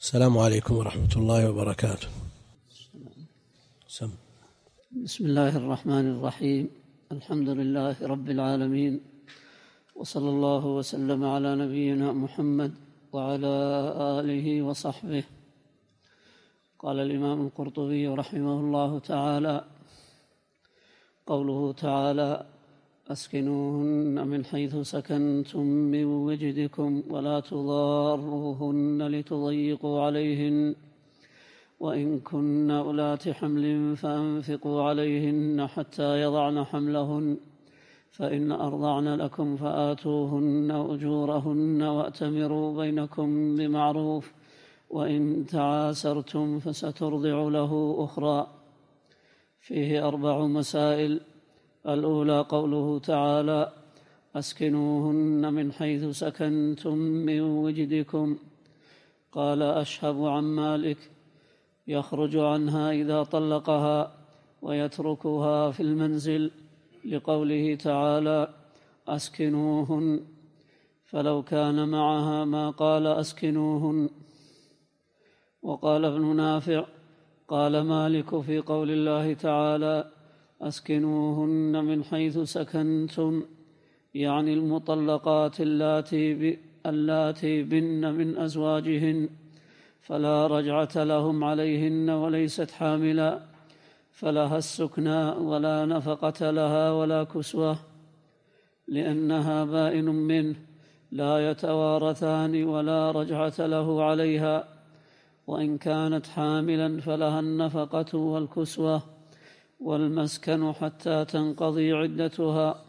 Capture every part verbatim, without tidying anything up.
السلام عليكم ورحمة الله وبركاته. سم. بسم الله الرحمن الرحيم. الحمد لله رب العالمين، وصلى الله وسلم على نبينا محمد وعلى آله وصحبه. قال الإمام القرطبي رحمه الله تعالى: قوله تعالى: أسكنوهن من حيث سكنتم من وجدكم ولا تضاروهن لتضيقوا عليهن وإن كن أولات حمل فأنفقوا عليهن حتى يضعن حملهن فإن أرضعن لكم فآتوهن أجورهن وأتمروا بينكم بمعروف وإن تعاسرتم فسترضع له أخرى. فيه أربع مسائل. الأولى قوله تعالى: أسكنوهن من حيث سكنتم من وجدكم. قال أشهب عن مالك: يخرج عنها إذا طلقها ويتركها في المنزل، لقوله تعالى: أسكنوهن، فلو كان معها ما قال أسكنوهن. وقال ابن نافع: قال مالك في قول الله تعالى: أسكنوهن من حيث سكنتم، يعني المطلقات اللاتي اللاتي بن من أزواجهن، فلا رجعة لهم عليهن وليست حاملا، فلها السكنى ولا نفقة لها ولا كسوة، لأنها بائن منه، لا يتوارثان ولا رجعة له عليها. وإن كانت حاملا فلها النفقة والكسوة والمسكن حتى تنقضي عدتها.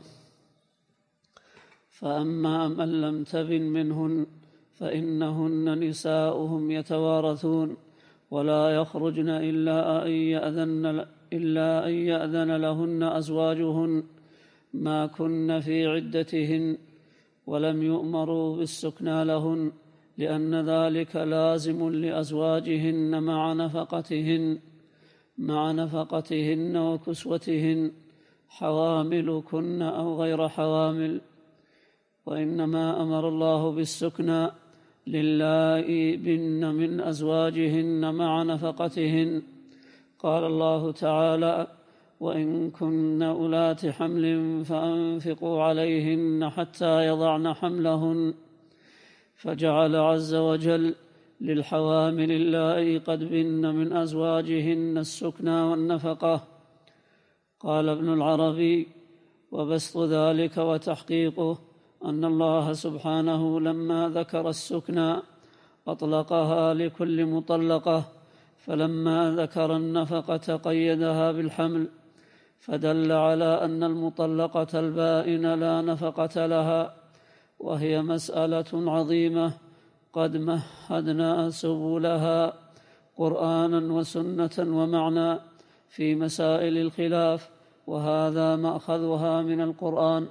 فأما من لم تبن منهن فإنهن نساؤهم يتوارثون ولا يخرجن إلا أن يأذن, إلا أن يأذن لهن أزواجهن ما كن في عدتهن، ولم يؤمروا بالسكنى لهن، لأن ذلك لازم لأزواجهن مع نفقتهن مع نفقتهن وكسوتهن، حواملكن أو غير حوامل. وإنما أمر الله بالسكنى للائي بن من أزواجهن مع نفقتهن. قال الله تعالى: وإن كن أولات حمل فأنفقوا عليهن حتى يضعن حملهن. فجعل عز وجل للحوامل اللائي قد بن من أزواجهن السكنى والنفقة. قال ابن العربي: وبسط ذلك وتحقيقه أن الله سبحانه لما ذكر السكنى أطلقها لكل مطلقة، فلما ذكر النفقة قيدها بالحمل، فدل على أن المطلقة البائن لا نفقة لها، وهي مسألة عظيمة قد مهدنا سبلها قرآنا وسنة ومعنى في مسائل الخلاف، وهذا مأخذها من القرآن.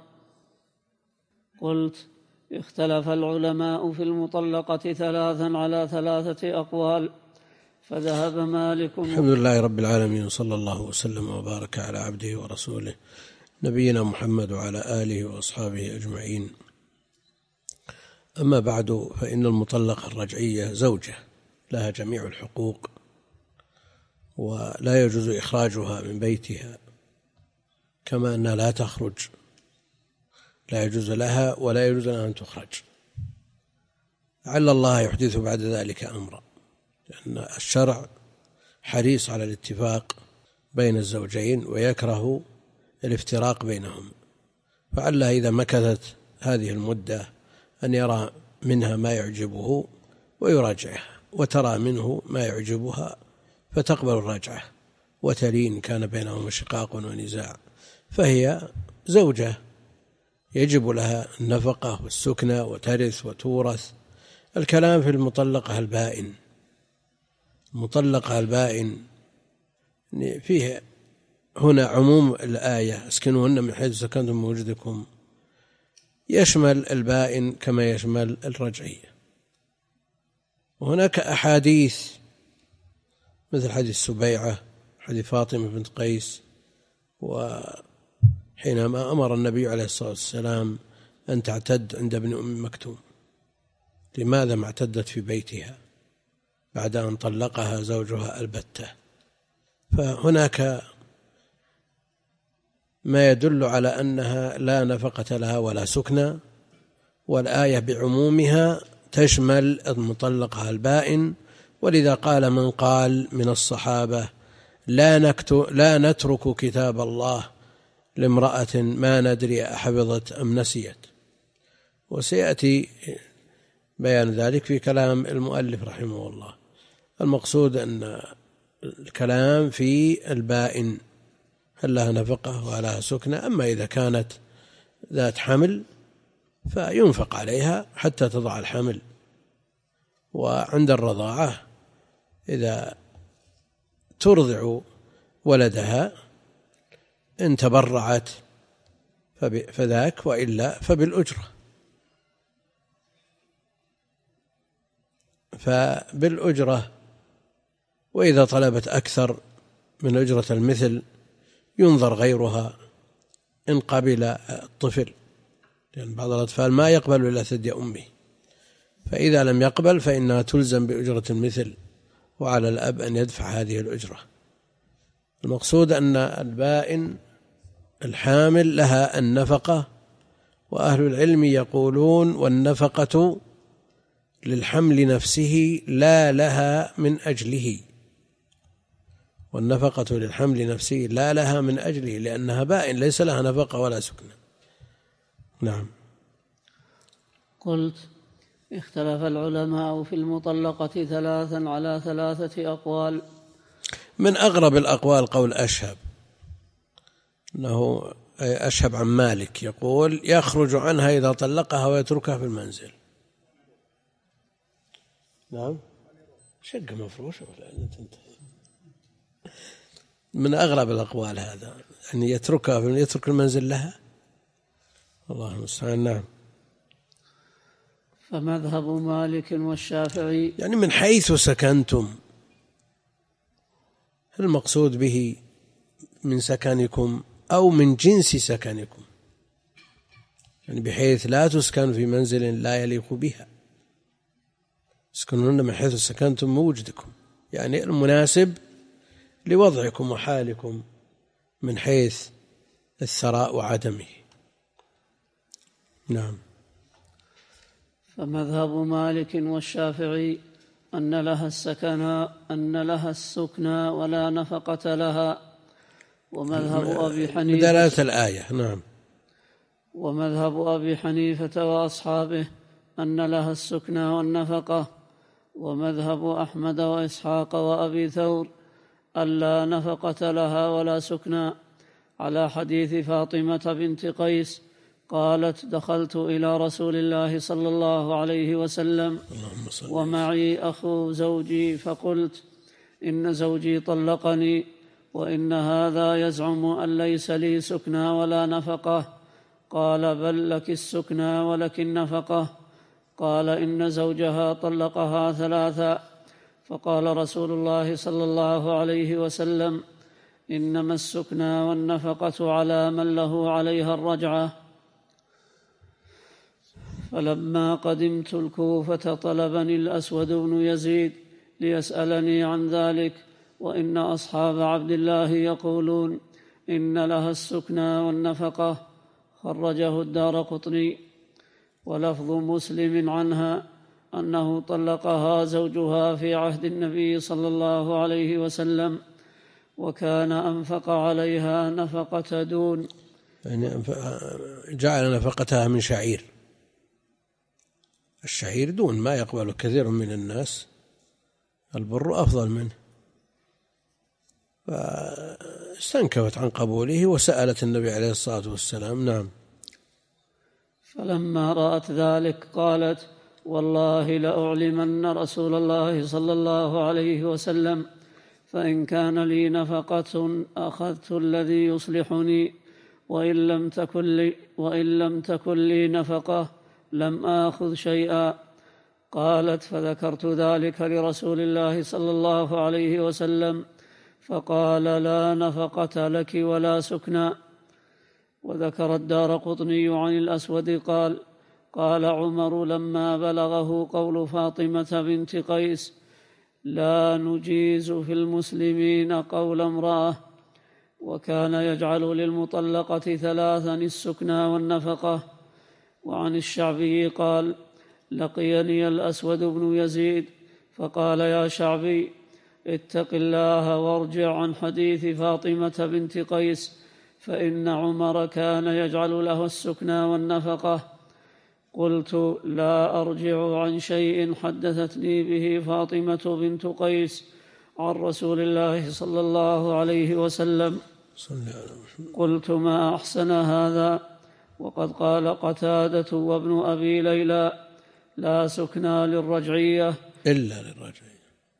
قلت: اختلف العلماء في المطلقة ثلاثا على ثلاثة أقوال، فذهب مالك. الحمد لله رب العالمين، صلى الله وسلم وبارك على عبده ورسوله نبينا محمد وعلى آله وأصحابه أجمعين. أما بعد، فإن المطلقة الرجعية زوجة لها جميع الحقوق، ولا يجوز إخراجها من بيتها، كما أنها لا تخرج، لا يجوز لها ولا يجوز لها أن تخرج، لعل الله يحدث بعد ذلك أمرا، لأن الشرع حريص على الاتفاق بين الزوجين ويكره الافتراق بينهم، فعلها إذا مكثت هذه المدة أن يرى منها ما يعجبه ويراجعها، وترى منه ما يعجبها فتقبل الرجعة وتلين كان بينهم شقاق ونزاع، فهي زوجة يجب لها النفقة والسكنى وترث وتورث. الكلام في المطلقة البائن. المطلقة البائن فيه هنا عموم الآية: اسكنوهن من حيث سكنتم من وجدكم، يشمل البائن كما يشمل الرجعية. وهناك أحاديث مثل حديث سبيعة، حديث فاطمة بنت قيس، وحينما أمر النبي عليه الصلاة والسلام أن تعتد عند ابن أم مكتوم، لماذا ما اعتدت في بيتها؟ بعد أن طلقها زوجها البتة. فهناك ما يدل على أنها لا نفقة لها ولا سكنى، والآية بعمومها تشمل المطلقة البائن. ولذا قال من قال من الصحابة لا, نكتب لا نترك كتاب الله لامرأة ما ندري أحفظت أم نسيت. وسيأتي بيان ذلك في كلام المؤلف رحمه الله. المقصود أن الكلام في البائن هل لها نفقة ولها سكنة. أما إذا كانت ذات حمل فينفق عليها حتى تضع الحمل، وعند الرضاعة إذا ترضع ولدها إن تبرعت فذاك، وإلا فبالأجرة فبالأجرة وإذا طلبت أكثر من أجرة المثل ينظر غيرها إن قبل الطفل، لأن بعض الأطفال ما يقبل إلا ثدي أمه، فإذا لم يقبل فإنها تلزم بأجرة المثل، وعلى الأب أن يدفع هذه الأجرة. المقصود أن البائن الحامل لها النفقة، وأهل العلم يقولون والنفقة للحمل نفسه لا لها من أجله، والنفقة للحمل نفسه لا لها من أجله لأنها بائن ليس لها نفقة ولا سكنة. نعم. قلت اختلف العلماء في المطلقة ثلاثا على ثلاثة أقوال. من أغرب الأقوال قول أشهب، أنه أشهب عن مالك يقول يخرج عنها إذا طلقها ويتركها في المنزل. نعم، شقة مفروشة ولا من أغرب الأقوال هذا، أن يعني يتركها يترك المنزل لها، الله المستعان. نعم. فمذهب مالك والشافعي يعني من حيث سكنتم، المقصود به من سكنكم أو من جنس سكنكم، يعني بحيث لا تسكن في منزل لا يليق بها، اسكنون من حيث سكنتم موجدكم، يعني المناسب لوضعكم وحالكم من حيث الثراء وعدمه. نعم. فمذهب مالك والشافعي أن لها السكنى أن لها السكنى ولا نفقة لها، ومذهب أبي حنيفة بدلالة الآية. نعم. ومذهب أبي حنيفة وأصحابه أن لها السكنى والنفقة، ومذهب أحمد وإسحاق وأبي ثور ألا نفقة لها ولا سكنى، على حديث فاطمة بنت قيس قالت دخلت إلى رسول الله صلى الله عليه وسلم ومعي أخو زوجي فقلت إن زوجي طلقني وإن هذا يزعم أن ليس لي سكنى ولا نفقة. قال بل لك السكنى ولك النفقة. قال إن زوجها طلقها ثلاثا. فقال رسول الله صلى الله عليه وسلم إنما السكنى والنفقة على من له عليها الرجعة. فلما قدمت الكوفة طلبني الأسود بن يزيد ليسألني عن ذلك، وإن أصحاب عبد الله يقولون إن لها السكنى والنفقة. خرجه الدارقطني. ولفظ مسلم عنها أنه طلقها زوجها في عهد النبي صلى الله عليه وسلم، وكان أنفق عليها نفقة دون، يعني جعل نفقتها من شعير، الشعير دون ما يقبل كثير من الناس، البر أفضل منه، فاستنكفت عن قبوله وسألت النبي عليه الصلاة والسلام. نعم. فلما رأت ذلك قالت والله لأعلمن رسول الله صلى الله عليه وسلم، فإن كان لي نفقة أخذت الذي يصلحني، وإن لم تكن لي, وإن لم تكن لي نفقة لم آخذ شيئا. قالت فذكرت ذلك لرسول الله صلى الله عليه وسلم فقال لا نفقة لك ولا سكنى. وذكر الدارقطني عن الأسود قال قال عمر لما بلغه قول فاطمة بنت قيس لا نجيز في المسلمين قول امرأة. وكان يجعل للمطلقة ثلاثا السكنى والنفقة. وعن الشعبي قال: لقيني الأسود بن يزيد فقال: يا شعبي، اتق الله وارجع عن حديث فاطمة بنت قيس، فإن عمر كان يجعل له السكنى والنفقة. قلت: لا أرجع عن شيء حدثتني به فاطمة بنت قيس عن رسول الله صلى الله عليه وسلم. قلت: ما أحسن هذا، وقد قال قتادة وابن أبي ليلى: لا سكنى للرجعية إلا للرجعية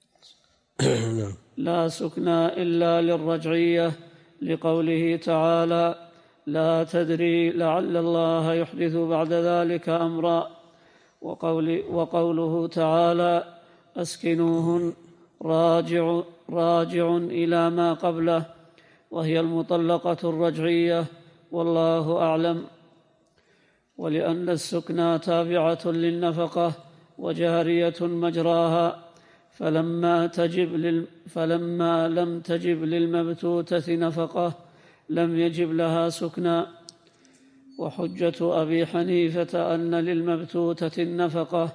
لا سكنى إلا للرجعية، لقوله تعالى: لا تدري لعل الله يحدث بعد ذلك أمرا. وقول وقوله تعالى: أسكنوهن راجع, راجع إلى ما قبله، وهي المطلقة الرجعية، والله أعلم. ولأن السكنى تابعة للنفقة وجارية مجراها، فلما, تجب لل فلما لم تجب للمبتوتة نفقة لم يجب لها سكنى. وحجة أبي حنيفة أن للمبتوتة النفقة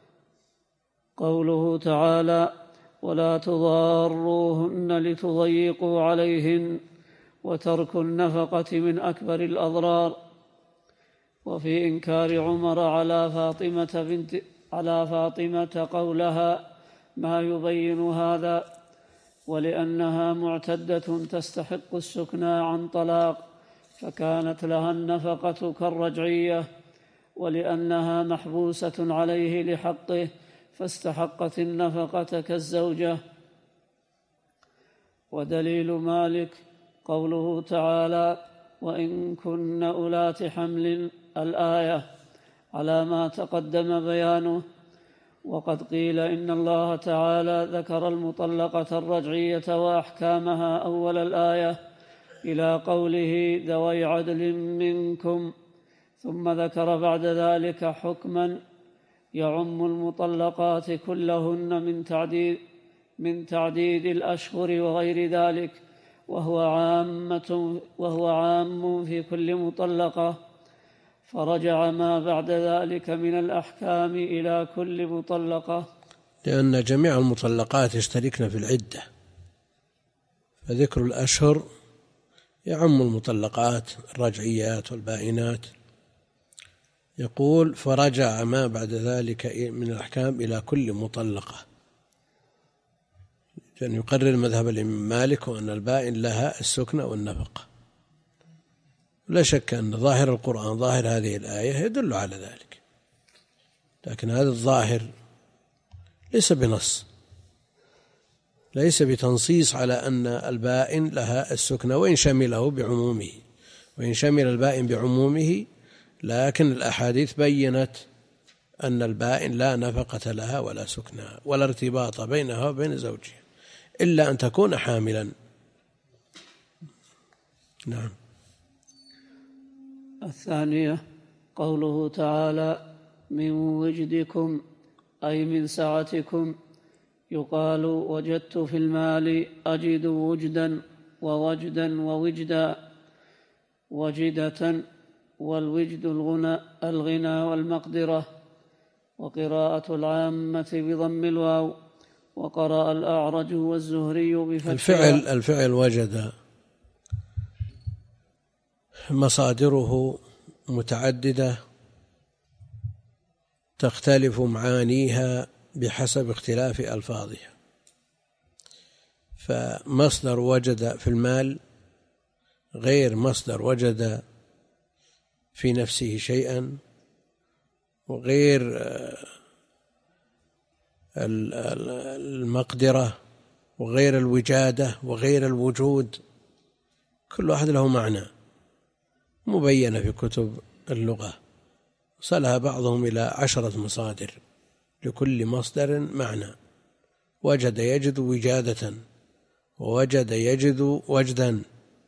قوله تعالى: ولا تضاروهن لتضيقوا عليهن، وترك النفقة من أكبر الأضرار. وفي إنكار عمر على فاطمة بنت على فاطمة قولها: ما يبين هذا، ولأنها معتدة تستحق السكنى عن طلاق، فكانت لها النفقة كالرجعية، ولأنها محبوسة عليه لحقه فاستحقت النفقة كالزوجة. ودليل مالك قوله تعالى: وإن كن أولات حمل، الآية، على ما تقدم بيانه. وقد قيل إن الله تعالى ذكر المطلقة الرجعية وأحكامها أول الآية إلى قوله: ذوي عدل منكم، ثم ذكر بعد ذلك حكما يعم المطلقات كلهن من تعديد من تعديد الأشهر وغير ذلك، وهو عامة وهو عام في كل مطلقة، فرجع ما بعد ذلك من الأحكام إلى كل مطلقة، لأن جميع المطلقات يشتركن في العدة، فذكر الأشهر يعم المطلقات الرجعيات والبائنات. يقول: فرجع ما بعد ذلك من الأحكام إلى كل مطلقة، لأن يقرر مذهب الإمام مالك وأن البائن لها السكنى والنفقة. لا شك أن ظاهر القرآن، ظاهر هذه الآية، يدل على ذلك، لكن هذا الظاهر ليس بنص، ليس بتنصيص على أن البائن لها السكنى، وإن شمله بعمومه وإن شمل البائن بعمومه، لكن الأحاديث بيّنت أن البائن لا نفقة لها ولا سكنى ولا ارتباط بينها وبين زوجها إلا أن تكون حاملا. نعم. الثانية قوله تعالى: من وجدكم، أي من سعتكم. يقال: وجدت في المال أجد وجدا ووجدا ووجدا، وجدة، والوجد الغنى, الغنى والمقدرة. وقراءة العامة بضم الواو، وقرأ الأعرج والزهري بفتحها. الفعل الفعل وجد مصادره متعددة تختلف معانيها بحسب اختلاف ألفاظها، فمصدر وجد في المال غير مصدر وجد في نفسه شيئا، وغير المقدرة، وغير الوجادة، وغير الوجود، كل واحد له معنى مبينة في كتب اللغة، وصلها بعضهم إلى عشرة مصادر، لكل مصدر معنى. وجد يجد وجادة، ووجد يجد وجدا،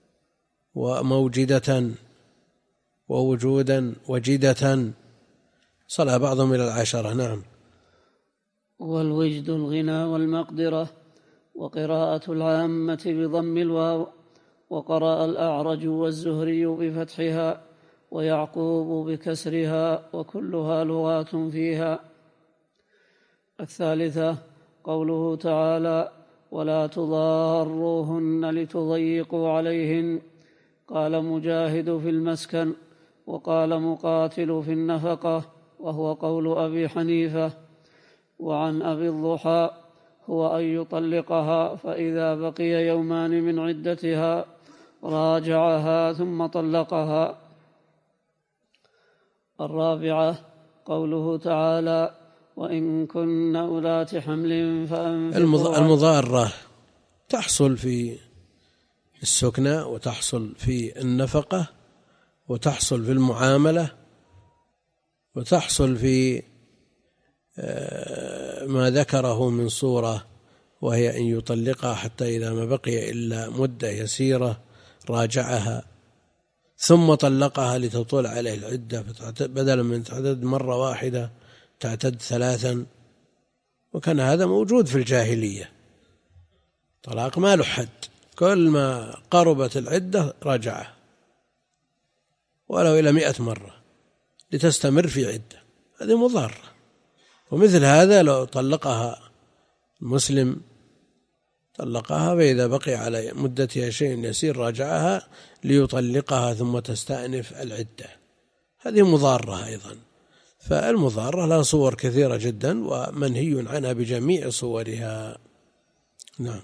وموجدة، ووجودا، وجدة، صلها بعضهم إلى العشرة. نعم. والوجد الغنى والمقدرة. وقراءة العامة بضم الواو، وقرأ الأعرج والزهري بفتحها ويعقوب بكسرها، وكلها لغات فيها. الثالثة قوله تعالى: ولا تضاروهن لتضيقوا عليهن. قال مجاهد في المسكن، وقال مقاتل في النفقة، وهو قول أبي حنيفة. وعن أبي الضحى هو أن يطلقها فإذا بقي يومان من عدتها راجعها ثم طلقها. الرابعة قوله تعالى: وإن كن أولات حمل فأنفقوا. المضارة تحصل في السكنى، وتحصل في النفقة، وتحصل في المعاملة، وتحصل في ما ذكره من صورة، وهي أن يطلقها حتى إذا ما بقي إلا مدة يسيرة راجعها ثم طلقها لتطول عليه العدة، بدلا من تعتد مرة واحدة تعتد ثلاثا. وكان هذا موجود في الجاهلية، طلاق ما له حد، كل ما قربت العدة راجعها ولو إلى مئة مرة لتستمر في عدة. هذه مضارة. ومثل هذا لو طلقها المسلم طلقها فإذا بقي على مدتها شيء يسير راجعها ليطلقها ثم تستأنف العدة، هذه مضارة أيضا. فالمضارة لها صور كثيرة جدا ومنهي عنها بجميع صورها. نعم.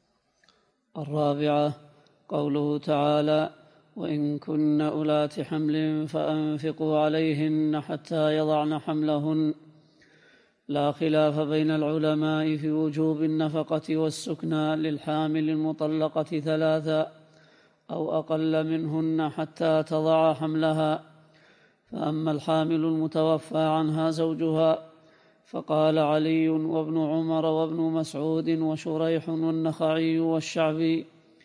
الرابعة قوله تعالى: وإن كن أولات حمل فأنفقوا عليهن حتى يضعن حملهن. لا خلاف بين العلماء في وجوب النفقة والسكنى للحامل المطلقة ثلاثا أو أقل منهن حتى تضع حملها. فأما الحامل المتوفى عنها زوجها فقال علي وابن عمر وابن مسعود وشريح والنخعي والشعبي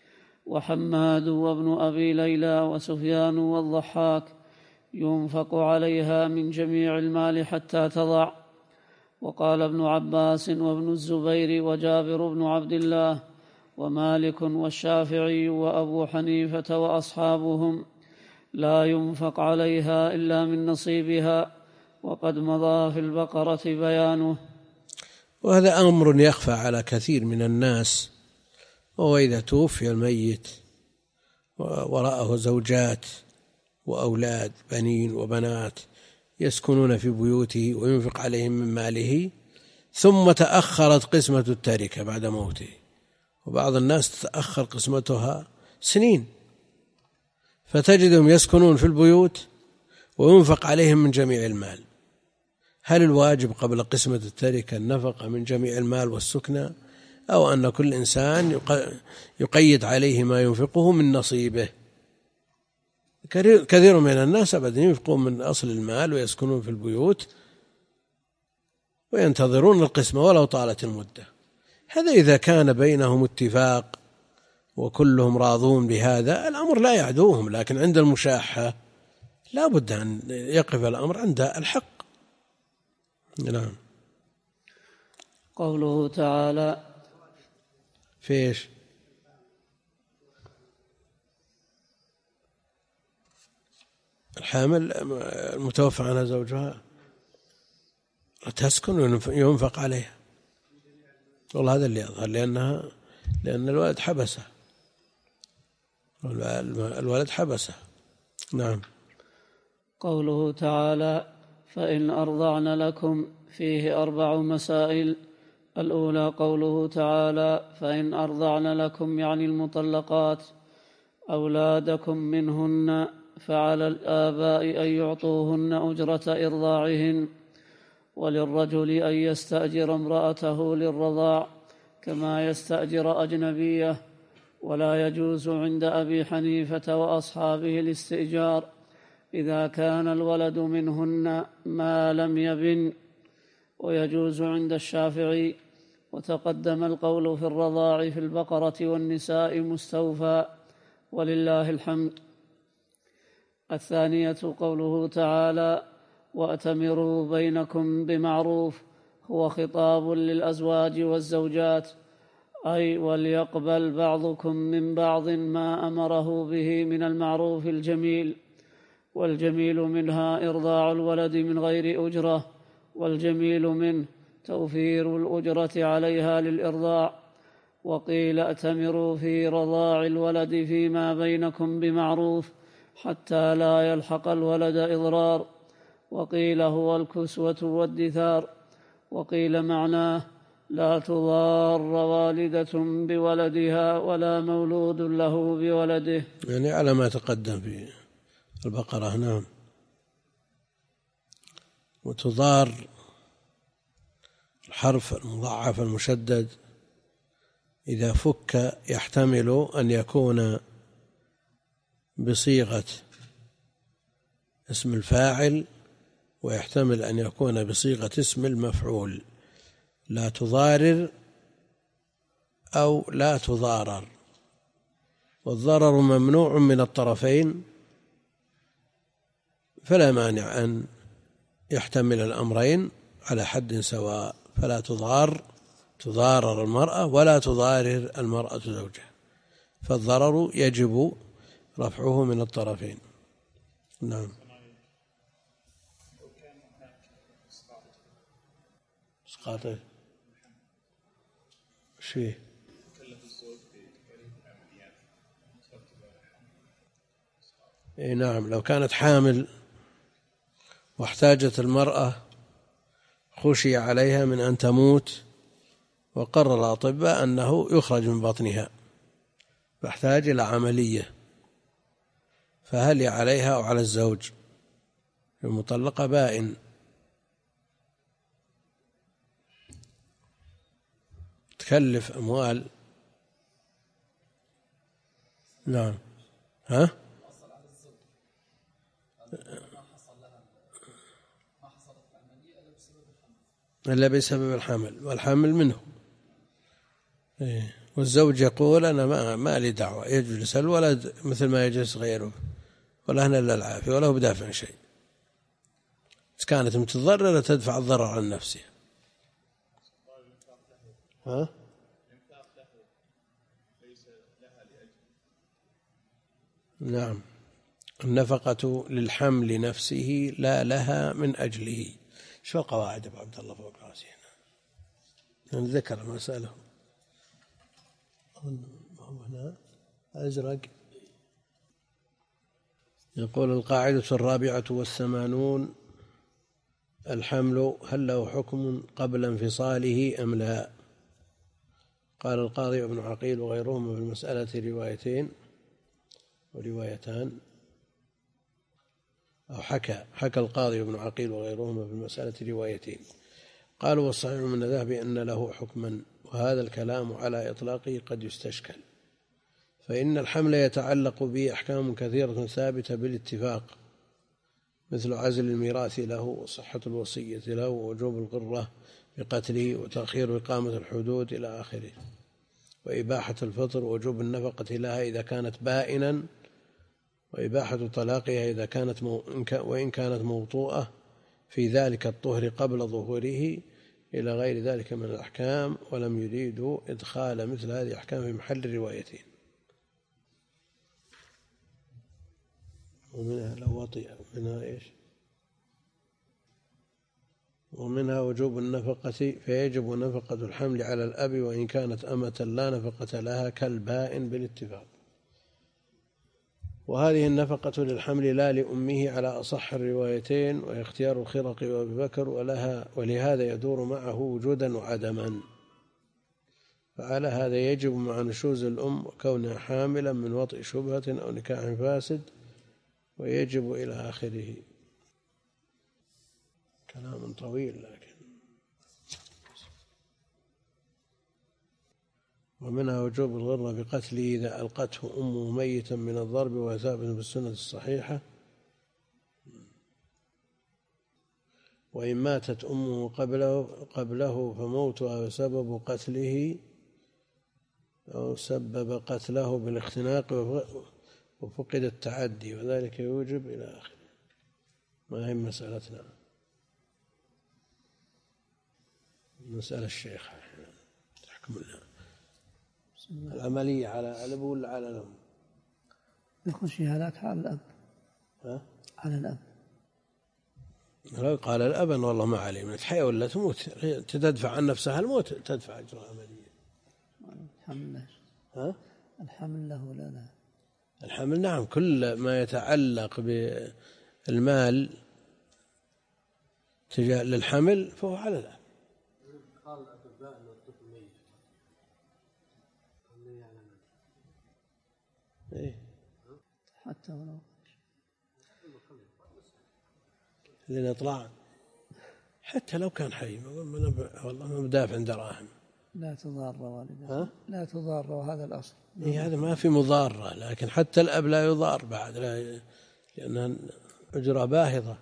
وحماد وابن أبي ليلى وسفيان والضحاك: ينفق عليها من جميع المال حتى تضع. وقال ابن عباس وابن الزبير وجابر بن عبد الله ومالك والشافعي وأبو حنيفة وأصحابهم: لا ينفق عليها إلا من نصيبها، وقد مضى في البقرة بيانه. وهذا أمر يخفى على كثير من الناس، وهو إذا توفي الميت وراءه زوجات وأولاد بنين وبنات يسكنون في بيوته وينفق عليهم من ماله، ثم تأخرت قسمة التركة بعد موته، وبعض الناس تتأخر قسمتها سنين، فتجدهم يسكنون في البيوت وينفق عليهم من جميع المال. هل الواجب قبل قسمة التركة النفقة من جميع المال والسكنى، أو أن كل إنسان يقيد عليه ما ينفقه من نصيبه؟ كثير من الناس أبدا ينفقون من أصل المال ويسكنون في البيوت وينتظرون القسمة ولو طالت المدة. هذا إذا كان بينهم اتفاق وكلهم راضون بهذا الأمر لا يعدوهم، لكن عند المشاحة لا بد أن يقف الأمر عند الحق. نعم. قوله تعالى: فيش الحامل المتوفى عنها زوجها تسكن وينفق عليها. والله هذا اللي يظهر، لأنها لأن الولد حبسه، الولد حبسه. نعم. قوله تعالى: فإن أرضعن لكم، فيه أربع مسائل. الأولى قوله تعالى: فإن أرضعن لكم، يعني المطلقات أولادكم منهن، فعلى الآباء أن يعطوهن أجرة إرضاعهن، وللرجل أن يستأجر امرأته للرضاع كما يستأجر أجنبية. ولا يجوز عند أبي حنيفة وأصحابه الاستئجار إذا كان الولد منهن ما لم يبن، ويجوز عند الشافعي. وتقدم القول في الرضاع في البقرة والنساء مستوفى، ولله الحمد. الثانية قوله تعالى: وأتمروا بينكم بمعروف. هو خطاب للأزواج والزوجات، أي وليقبل بعضكم من بعض ما أمره به من المعروف الجميل، والجميل منها إرضاع الولد من غير أجرة، والجميل منه توفير الأجرة عليها للإرضاع. وقيل ائتمروا في رضاع الولد فيما بينكم بمعروف حتى لا يلحق الولد إضرار. وقيل هو الكسوة والدثار. وقيل معناه لا تضار والدة بولدها ولا مولود له بولده، يعني على ما تقدم في البقرة. نعم. وتضار الحرف المضاعف المشدد إذا فك يحتمل أن يكون بصيغة اسم الفاعل، ويحتمل أن يكون بصيغة اسم المفعول. لا تضارر أو لا تضارر، والضرر ممنوع من الطرفين، فلا مانع أن يحتمل الأمرين على حد سواء. فلا تضار تضارر المرأة ولا تضارر المرأة زوجها، فالضرر يجب رفعه من الطرفين. نعم. اسقاطه شيء اي نعم. لو كانت حامل واحتاجت المرأة، خشي عليها من أن تموت، وقرر الأطباء أنه يخرج من بطنها، فاحتاج إلى عملية، فهل عليها أو على الزوج؟ المطلقة بائن، تكلف أموال. نعم. ها؟ إلا بسبب الحمل، والحمل منه. والزوج يقول أنا ما, ما لي دعوة، يجلس الولد مثل ما يجلس غيره، ولا هنا إلا العافية، ولا هو بدافع شيء. إذا كانت متضررة تدفع الضرر عن نفسها. ها؟ نعم. النفقة للحمل نفسه لا لها من أجله. شو القواعد أبو عبد الله فوق راسي هنا؟ ذكر المسألة هنا أزرق. يقول القاعدة الرابعة والثمانون: الحمل هل له حكم قبل انفصاله أم لا؟ قال القاضي ابن عقيل وغيرهم في المسألة روايتين وروايتان، أو حكى حكى القاضي ابن عقيل وغيرهم في المسألة روايتين. قالوا والصحيح من ذهب أن له حكما، وهذا الكلام على إطلاقه قد يستشكل، فإن الحمل يتعلق به أحكام كثيرة ثابتة بالاتفاق، مثل عزل الميراث له، وصحة الوصية له، ووجوب القرة بقتله، وتأخير إقامة الحدود إلى آخره، وإباحة الفطر، ووجوب النفقة لها إذا كانت بائنا، وإباحة طلاقها إذا كانت مو... وإن كانت موطوءة في ذلك الطهر قبل ظهوره، إلى غير ذلك من الأحكام. ولم يريدوا إدخال مثل هذه الأحكام في محل الروايتين. ومنها لو وطئ، ومنها إيش؟ ومنها وجوب النفقة، فيجب نفقة الحمل على الأب وإن كانت أمة لا نفقة لها كالبائن بالاتفاق. وهذه النفقة للحمل لا لأمه على أصح الروايتين، واختيار الخرق وأبي بكر، ولها ولهذا يدور معه وجودا وعدما. فعلى هذا يجب مع نشوز الأم وكونها حاملا من وطئ شبهة أو نكاح فاسد، ويجب إلى آخره. كلام طويل. لكن ومنها وجوب الغرة بقتله إذا ألقته أمه ميتا من الضرب، وثابت بالسنة الصحيحة. وإن ماتت أمه قبله, قبله فموتها سبب قتله أو سبب قتله بالاختناق وفقد التعدي، وذلك يوجب إلى آخره. ما هي مسألتنا؟ مسألة الشيخ تحكم لنا العملية على الأب ولا على الأم؟ يخشي هلاك على الأب. ها؟ على الأب. لو قال الأب أن والله ما عليه من تحيا ولا تموت تدفع عن نفسها الموت تدفع أجر العملية. الحمل له. ها؟ الحمل له ولا لا؟ الحمل نعم، كل ما يتعلق بالمال تجاه للحمل فهو على الأب. قال الأطباء أن الطفل ميت. إيه؟ حتى ولو لين يطلع حتى لو كان حي والله ما بدافع دراهم. لا تضار والدته. لا تضار، وهذا الأصل. إيه هذا ما في مضارة، لكن حتى الأب لا يضار بعد، لا لأن أجرة باهظة.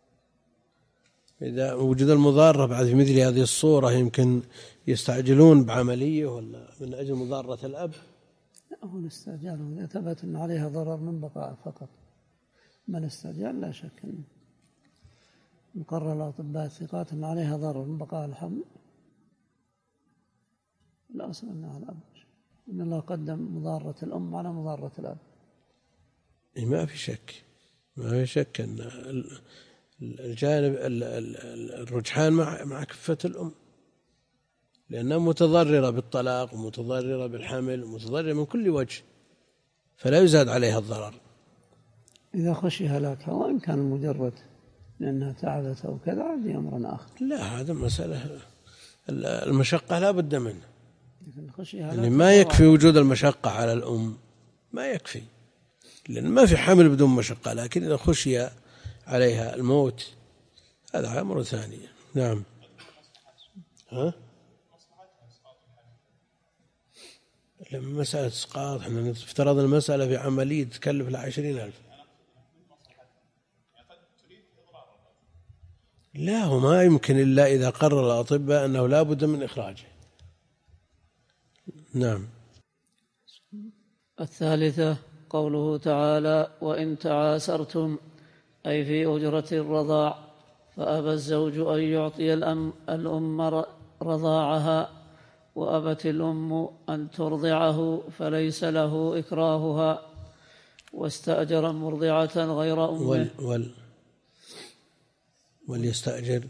إذا وجد المضارة بعد في مثل هذه الصورة يمكن يستعجلون بعملية ولا من أجل مضارة الأب. لا هو الاستعجال إذا ثبت أن عليها ضرر من بقاء فقط. ما الاستعجال لا شك أنه مقرر الأطباء الثقات أن عليها ضرر من بقاء الحمل. الأصل أنها الأب، إن الله قدم مضارة الأم على مضارة الأب. ما في شك، ما في شك أن الجانب الرجحان مع مع كفة الأم، لأنها متضررة بالطلاق ومتضررة بالحمل ومتضررة من كل وجه، فلا يزاد عليها الضرر. إذا خشي هلاكها وإن كان مجرد لأنها تعبت أو كذا هذا أمر آخر. لا هذا مسألة المشقة لا بد منها، يعني ما يعني يكفي وجود المشقة على الأم، ما يكفي، لأن ما في حمل بدون مشقة، لكن إذا خشي عليها الموت هذا أمر ثاني. نعم. ها؟ لما مسألة إسقاط احنا افترض المسألة في عملية تكلف لها عشرين ألف. لا هو ما يمكن إلا إذا قرر الأطباء أنه لا بد من إخراجه. نعم. الثالثة قوله تعالى: وإن تعاسرتم، أي في أجرة الرضاع، فأبى الزوج أن يعطي الأم الأم رضاعها وأبت الأم أن ترضعه فليس له إكراهها، واستأجر مرضعة غير أمه. وال وال وليستأجر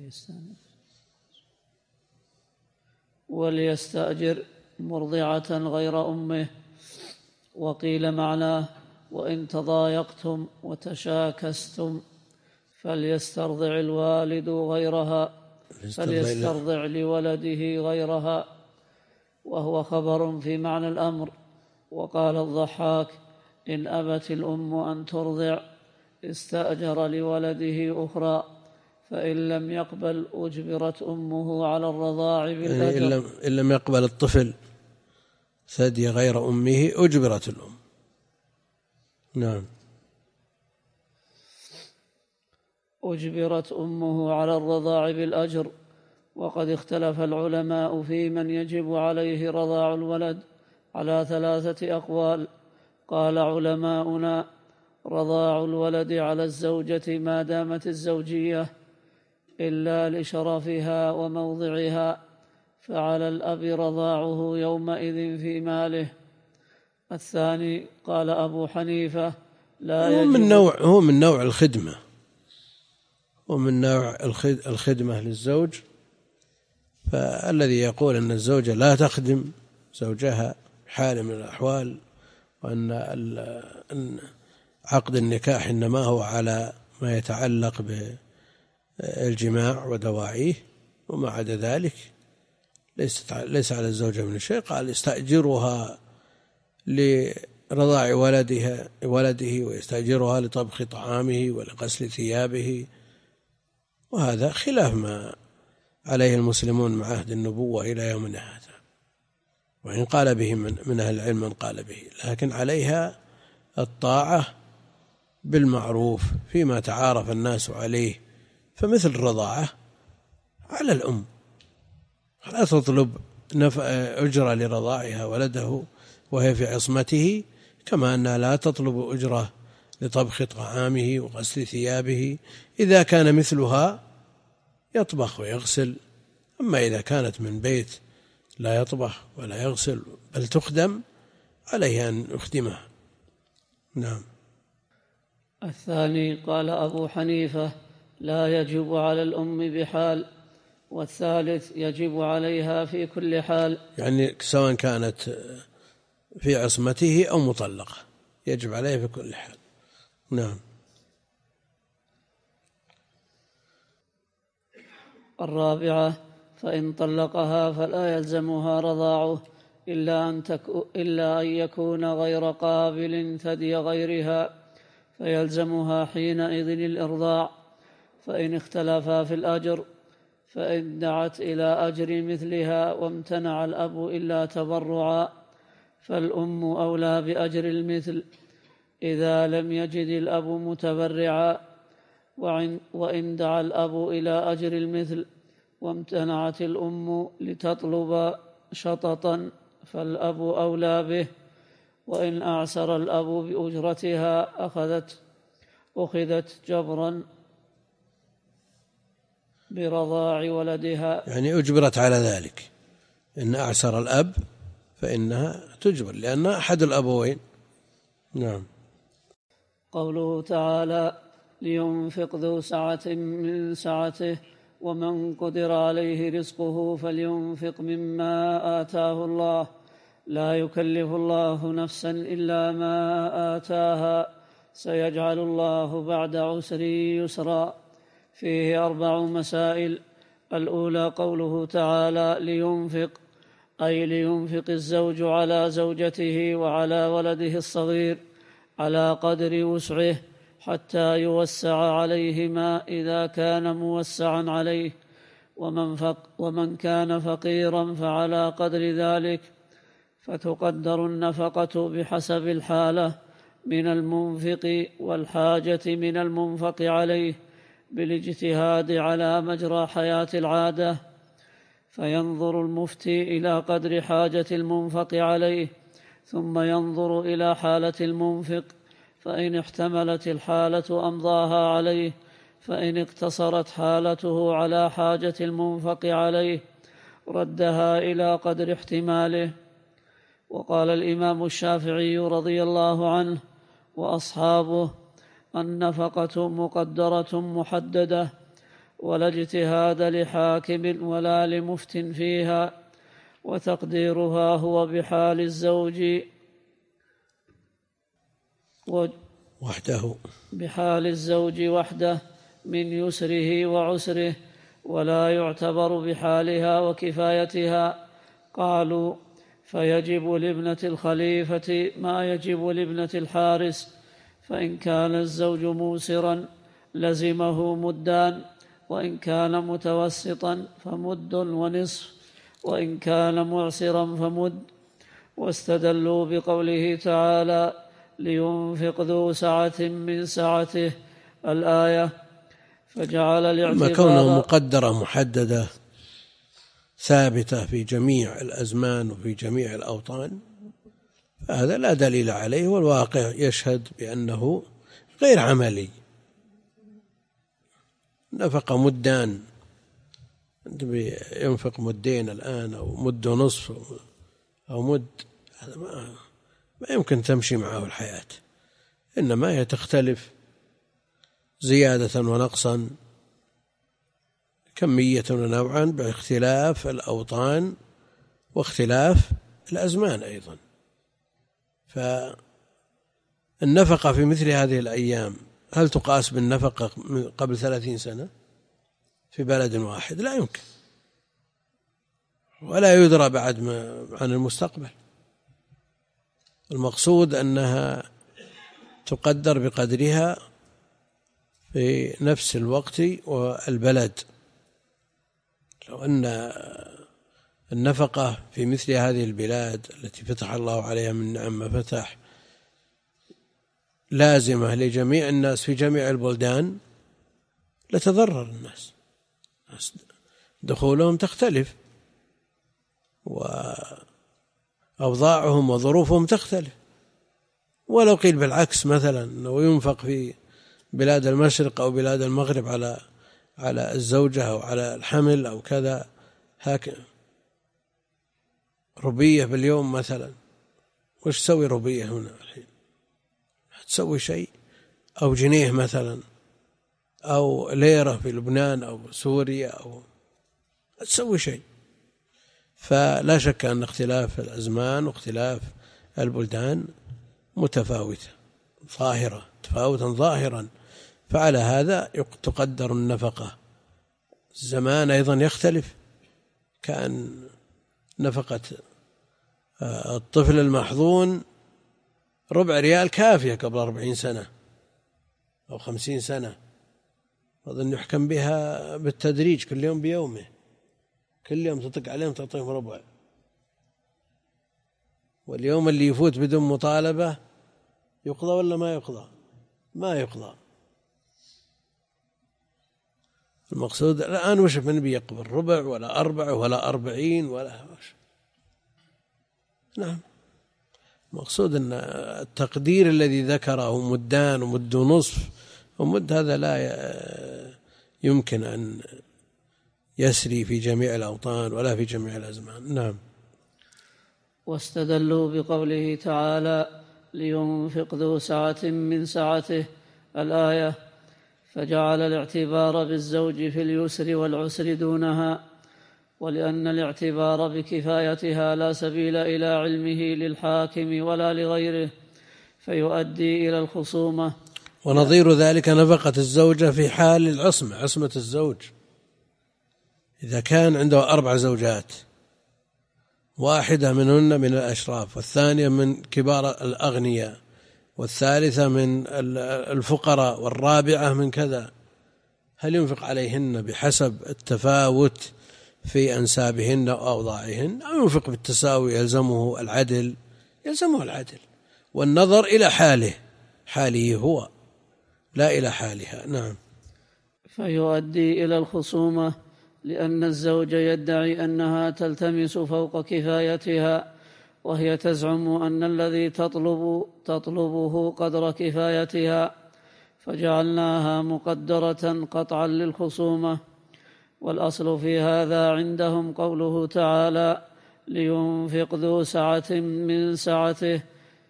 وليستأجر مرضعة غير أمه. وقيل معناه: وإن تضايقتم وتشاكستم فليسترضع الوالد غيرها فليسترضع لولده غيرها، وهو خبر في معنى الأمر. وقال الضحاك: إن أبت الأم أن ترضع استأجر لولده أخرى، فإن لم يقبل أجبرت أمه على الرضاع بالأجر. يعني إن لم يقبل الطفل ثدي غير أمه أجبرت الأم. نعم. أجبرت أمه على الرضاع بالأجر. وقد اختلف العلماء في من يجب عليه رضاع الولد على ثلاثة أقوال. قال علماؤنا: رضاع الولد على الزوجة ما دامت الزوجية إلا لشرفها وموضعها، فعلى الأب رضاعه يومئذ في ماله. الثاني قال أبو حنيفة: لا يجب. هو من نوع هو من نوع الخدمة ومن نوع الخدمة للزوج، فالذي يقول أن الزوجة لا تخدم زوجها حال من الأحوال، وأن عقد النكاح إنما هو على ما يتعلق بالجماع ودواعيه وما عدا ذلك ليس ليس على الزوجة من شيء، قال يستأجرها لرضاع ولدها ولده ويستأجرها لطبخ طعامه ولغسل ثيابه، وهذا خلاف ما عليه المسلمون مع عهد النبوة إلى يومنا هذا، وإن قال به من أهل العلم من قال به، لكن عليها الطاعة بالمعروف فيما تعارف الناس عليه. فمثل الرضاعة على الأم، لا تطلب أجرة لرضاعها ولده وهي في عصمته، كما أنها لا تطلب أجرة لطبخ طعامه وغسل ثيابه إذا كان مثلها يطبخ ويغسل أما إذا كانت من بيت لا يطبخ ولا يغسل بل تخدم عليه أن يخدمها. نعم. الثاني قال أبو حنيفة لا يجب على الأم بحال، والثالث يجب عليها في كل حال، يعني سواء كانت في عصمته أو مطلقة يجب عليها في كل حال. نعم. الرابعة فإن طلقها فلا يلزمها رضاعه إلا أن, تكو إلا أن يكون غير قابل ثدي غيرها، فيلزمها حينئذ الإرضاع. فإن اختلفا في الأجر فإن دعت إلى أجر مثلها وامتنع الأب إلا تبرعا فالأم أولى بأجر المثل إذا لم يجد الأب متبرعا. وإن دعا الأب إلى أجر المثل وامتنعت الأم لتطلب شططا فالأب أولى به. وإن أعسر الأب بأجرتها أخذت أخذت جبرا برضاع ولدها، يعني أجبرت على ذلك. إن أعسر الأب فإنها تجبر لأنها أحد الأبوين. نعم. قوله تعالى لينفق ذو سعة من سعته ومن قدر عليه رزقه فلينفق مما آتاه الله لا يكلف الله نفسا إلا ما آتاها سيجعل الله بعد عسر يسرا. فيه أربع مسائل. الأولى قوله تعالى لينفق، أي لينفق الزوج على زوجته وعلى ولده الصغير على قدر وسعه حتى يوسع عليهما إذا كان موسعا عليه، ومن, فق ومن كان فقيرا فعلى قدر ذلك. فتقدر النفقة بحسب الحالة من المنفق والحاجة من المنفق عليه بالاجتهاد على مجرى حياة العادة. فينظر المفتي إلى قدر حاجة المنفق عليه ثم ينظر إلى حالة المنفق، فإن احتملت الحالة أمضاها عليه، فإن اقتصرت حالته على حاجة المنفق عليه ردها إلى قدر احتماله. وقال الإمام الشافعي رضي الله عنه وأصحابه النفقة مقدرة محددة ولا اجتهاد لحاكم ولا لمفت فيها، وتقديرها هو بحال الزوج وحده بحال الزوج وحده من يسره وعسره، ولا يعتبر بحالها وكفايتها. قالوا فيجب لابنة الخليفة ما يجب لابنة الحارس، فإن كان الزوج موسرا لزمه مدان، وإن كان متوسطا فمد ونصف، وإن كان معسرا فمد. واستدلوا بقوله تعالى لينفق ذو سعة من سعته الآية، فجعل الاعتبار ما كونه مقدرة محددة ثابتة في جميع الأزمان وفي جميع الأوطان فهذا لا دليل عليه، والواقع يشهد بأنه غير عملي. نفق مدان، ينفق مدين الآن أو مد ونصف أو مد، هذا ما, ما يمكن تمشي معه الحياة، إنما هي تختلف زيادة ونقصا، كمية ونوعا، باختلاف الأوطان واختلاف الأزمان أيضا. فالنفقة في مثل هذه الأيام هل تقاس بالنفقة قبل ثلاثين سنة في بلد واحد؟ لا يمكن، ولا يدرى بعد ما عن المستقبل. المقصود أنها تقدر بقدرها في نفس الوقت والبلد. لو أن النفقة في مثل هذه البلاد التي فتح الله عليها من نعم ما فتح لازمة لجميع الناس في جميع البلدان لتضرر الناس، دخولهم تختلف وأوضاعهم وظروفهم تختلف. ولو قيل بالعكس مثلا أنه ينفق في بلاد المشرق أو بلاد المغرب على على الزوجة أو على الحمل أو كذا هكذا ربية باليوم مثلا، وش تسوي ربية هنا الحين؟ تسوي شيء؟ أو جنيه مثلا، أو ليرة في لبنان أو سوريا، أو تسوي شيء. فلا شك أن اختلاف الأزمان واختلاف البلدان متفاوتة ظاهرة، تفاوتا ظاهرا، فعلى هذا تقدر النفقة. الزمان أيضا يختلف، كان نفقة الطفل المحظون ربع ريال كافية قبل أربعين سنة أو خمسين سنة، أظن يحكم بها بالتدريج كل يوم بيومه، كل يوم تطق عليهم تعطيهم ربع. واليوم اللي يفوت بدون مطالبة يقضى ولا ما يقضى؟ ما يقضى. المقصود الآن وش من بيقبل ربع ولا أربع ولا أربعين ولا وش؟ نعم. المقصود أن التقدير الذي ذكره مدان ومد نصف ومد، هذا لا يمكن أن يسري في جميع الأوطان ولا في جميع الأزمان. نعم. واستدلوا بقوله تعالى لينفق ذو سعة من سعته الآية، فجعل الاعتبار بالزوج في اليسر والعسر دونها، ولأن الاعتبار بكفايتها لا سبيل إلى علمه للحاكم ولا لغيره، فيؤدي إلى الخصومة. ونظير ذلك نفقة الزوجة في حال العصمة، عصمة الزوج، إذا كان عنده أربع زوجات، واحدة منهن من الأشراف، والثانية من كبار الأغنياء، والثالثة من الفقراء، والرابعة من كذا، هل ينفق عليهن بحسب التفاوت في أنسابهن وأوضاعهن، أو ينفق بالتساوي يلزمه العدل؟ يلزمه العدل، والنظر إلى حاله، حاله هو لا إلى حالها. نعم. فيؤدي إلى الخصومة، لأن الزوج يدعي أنها تلتمس فوق كفايتها، وهي تزعم أن الذي تطلب تطلبه قدر كفايتها، فجعلناها مقدرة قطعا للخصومة. والأصل في هذا عندهم قوله تعالى لينفق ذو سعة من سعته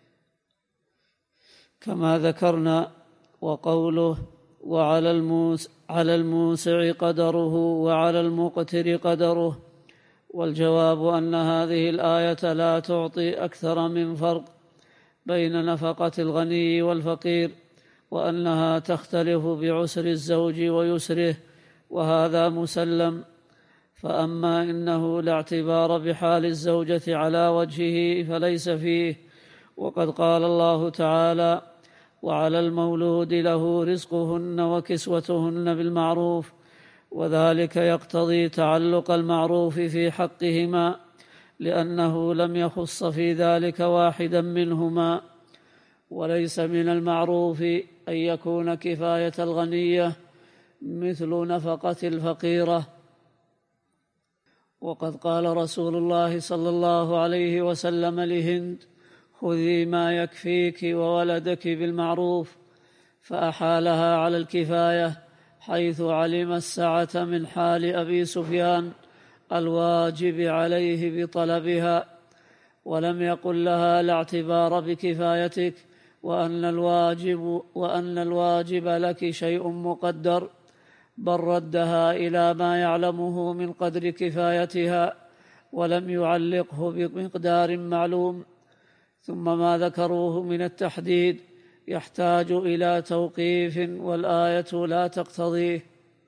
كما ذكرنا، وقوله وعلى الموسع على الموسع قدره وعلى المقتر قدره. والجواب أن هذه الآية لا تعطي أكثر من فرق بين نفقة الغني والفقير، وأنها تختلف بعسر الزوج ويسره، وهذا مسلم. فأما إنه لا اعتبار بحال الزوجة على وجهه فليس فيه، وقد قال الله تعالى وعلى المولود له رزقهن وكسوتهن بالمعروف، وذلك يقتضي تعلق المعروف في حقهما، لأنه لم يخص في ذلك واحدا منهما. وليس من المعروف أن يكون كفاية الغنية مثل نفقة الفقيرة. وقد قال رسول الله صلى الله عليه وسلم لهند خذي ما يكفيك وولدك بالمعروف، فأحالها على الكفاية، حيث علم السعة من حال أبي سفيان الواجب عليه بطلبها، ولم يقل لها لا اعتبار بكفايتك وأن الواجب, وأن الواجب لك شيء مقدر، بل ردها إلى ما يعلمه من قدر كفايتها، ولم يعلقه بمقدار معلوم. ثم ما ذكروه من التحديد يحتاج إلى توقيف، والآية لا تقتضيه.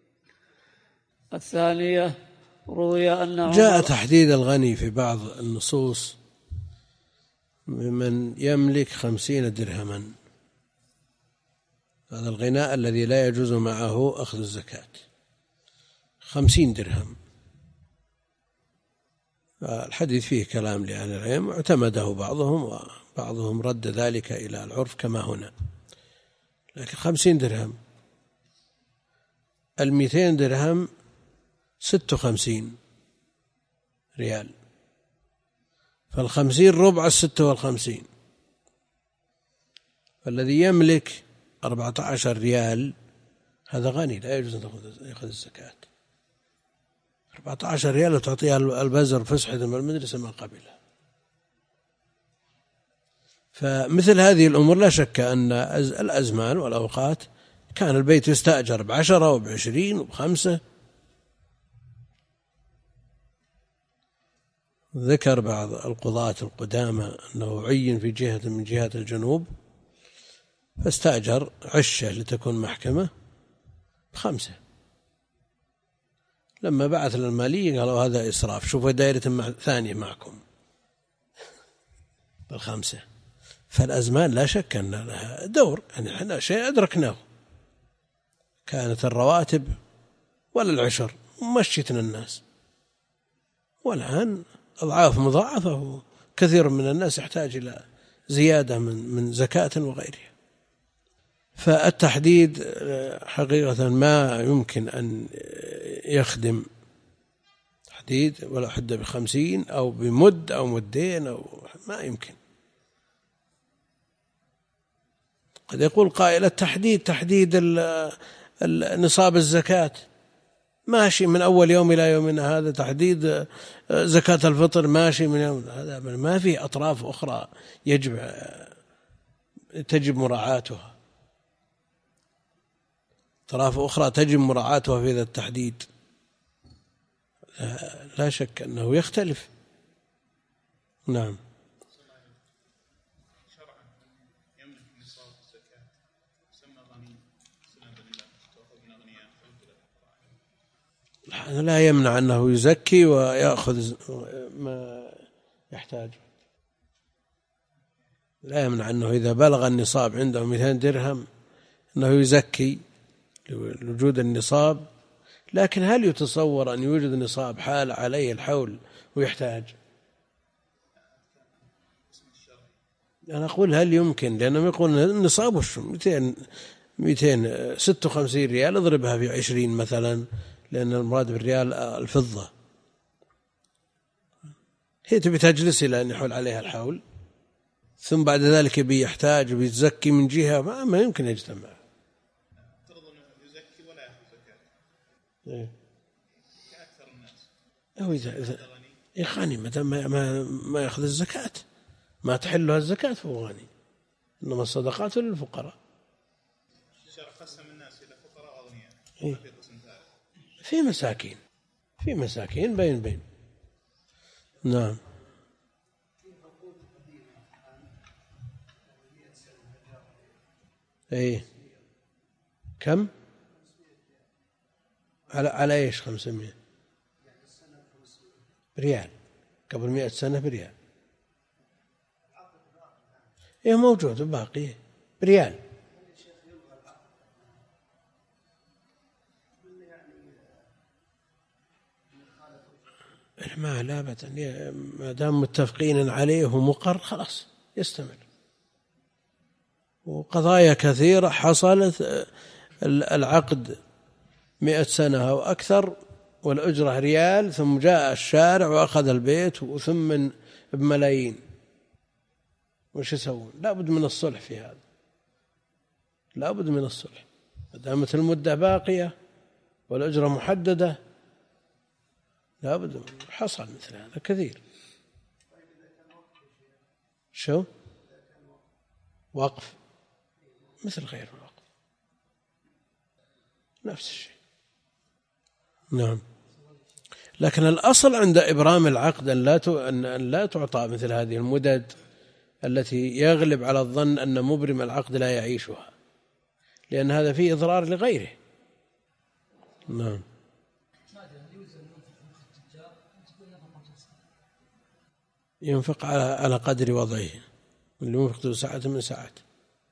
الثانية روي أن جاء تحديد الغني في بعض النصوص بمن يملك خمسين درهما، هذا الغناء الذي لا يجوز معه أخذ الزكاة، خمسين درهم. الحديث فيه كلام لأهل العلم، اعتمده بعضهم وبعضهم رد ذلك إلى العرف كما هنا، لكن خمسين درهم، المئتين درهم ست وخمسين ريال، فالخمسين ربع الستة والخمسين، فالذي يملك أربعة عشر ريال هذا غني لا يجوز أن يأخذ الزكاة. أربعة عشر ريال وتعطيها البزر فسحة من المدرسة ما قبلها. فمثل هذه الأمور لا شك أن الأزمان والأوقات كان البيت يستأجر بعشرة وبعشرين وبخمسة. ذكر بعض القضاة القدامى أنه عين في جهة من جهات الجنوب فاستأجر عشة لتكون محكمة بخمسة. لما بعث للمالية قالوا هذا إسراف، شوفوا دائرة ثانية معكم بالخمسة. فالأزمان لا شك أن لها دور، يعني احنا شيء أدركناه، كانت الرواتب ولا العشر مشيتنا الناس، والآن أضعاف مضاعفة، كثير من الناس يحتاج إلى زيادة من من زكاة وغيرها. فالتحديد حقيقة ما يمكن أن يخدم تحديد، ولا حد بخمسين أو بمد أو مدين أو ما يمكن. قد يقول قائل التحديد تحديد نصاب الزكاة ماشي من أول يوم إلى يومنا هذا، تحديد زكاة الفطر ماشي من يوم هذا، ما في أطراف أخرى يجب تجب مراعاتها، أطراف أخرى تجب مراعاتها في ذا التحديد. لا شك أنه يختلف. نعم. لا يمنع أنه يزكي ويأخذ ما يحتاج، لا يمنع أنه إذا بلغ النصاب عنده مئتين درهم أنه يزكي لوجود النصاب. لكن هل يتصور أن يوجد نصاب حال عليه الحول ويحتاج؟ أنا أقول هل يمكن، لأنهم يقولون النصاب وش مئتين مئتين ستة وخمسين ريال اضربها في عشرين مثلا، لأن المراد بالريال الفضة. هي تبي تجلس إلى أن يحول عليها الحول، ثم بعد ذلك يبي يحتاج ويتزكي من جهة، ما, ما يمكن يجتمع. ترضى يزكي ولا يأخذ زكاة إيه؟ كأكثر الناس. أو إذا إذا غني متى ما ما, ما يأخذ الزكاة، ما تحلها الزكاة فهو غني، إنما الصدقات للفقراء. الشرع قسم الناس إلى فقراء وأغنياء. إيه؟ في مساكين، في مساكين بين بين. نعم. ايه كم على على ايش خمسمائة ريال قبل مئة سنة بريال. ايه موجود باقي بريال. ما لا بد ما دام متفقين عليه ومقر خلاص يستمر. وقضايا كثيرة حصلت العقد مئة سنة أو أكثر والأجرة ريال، ثم جاء الشارع وأخذ البيت وثمن بملايين، وش يسوون؟ لا بد من الصلح في هذا، لا بد من الصلح ما دامت المدة باقية والأجرة محددة، لا بد. حصل مثل هذا كثير. شو وقف مثل غير الوقف نفس الشيء. نعم. لكن الأصل عند إبرام العقد أن لا أن لا تعطى مثل هذه المدد التي يغلب على الظن أن مبرم العقد لا يعيشها، لأن هذا فيه إضرار لغيره. نعم. ينفق على على قدر وضعه، اللي ينفق ذو سعة من سعته،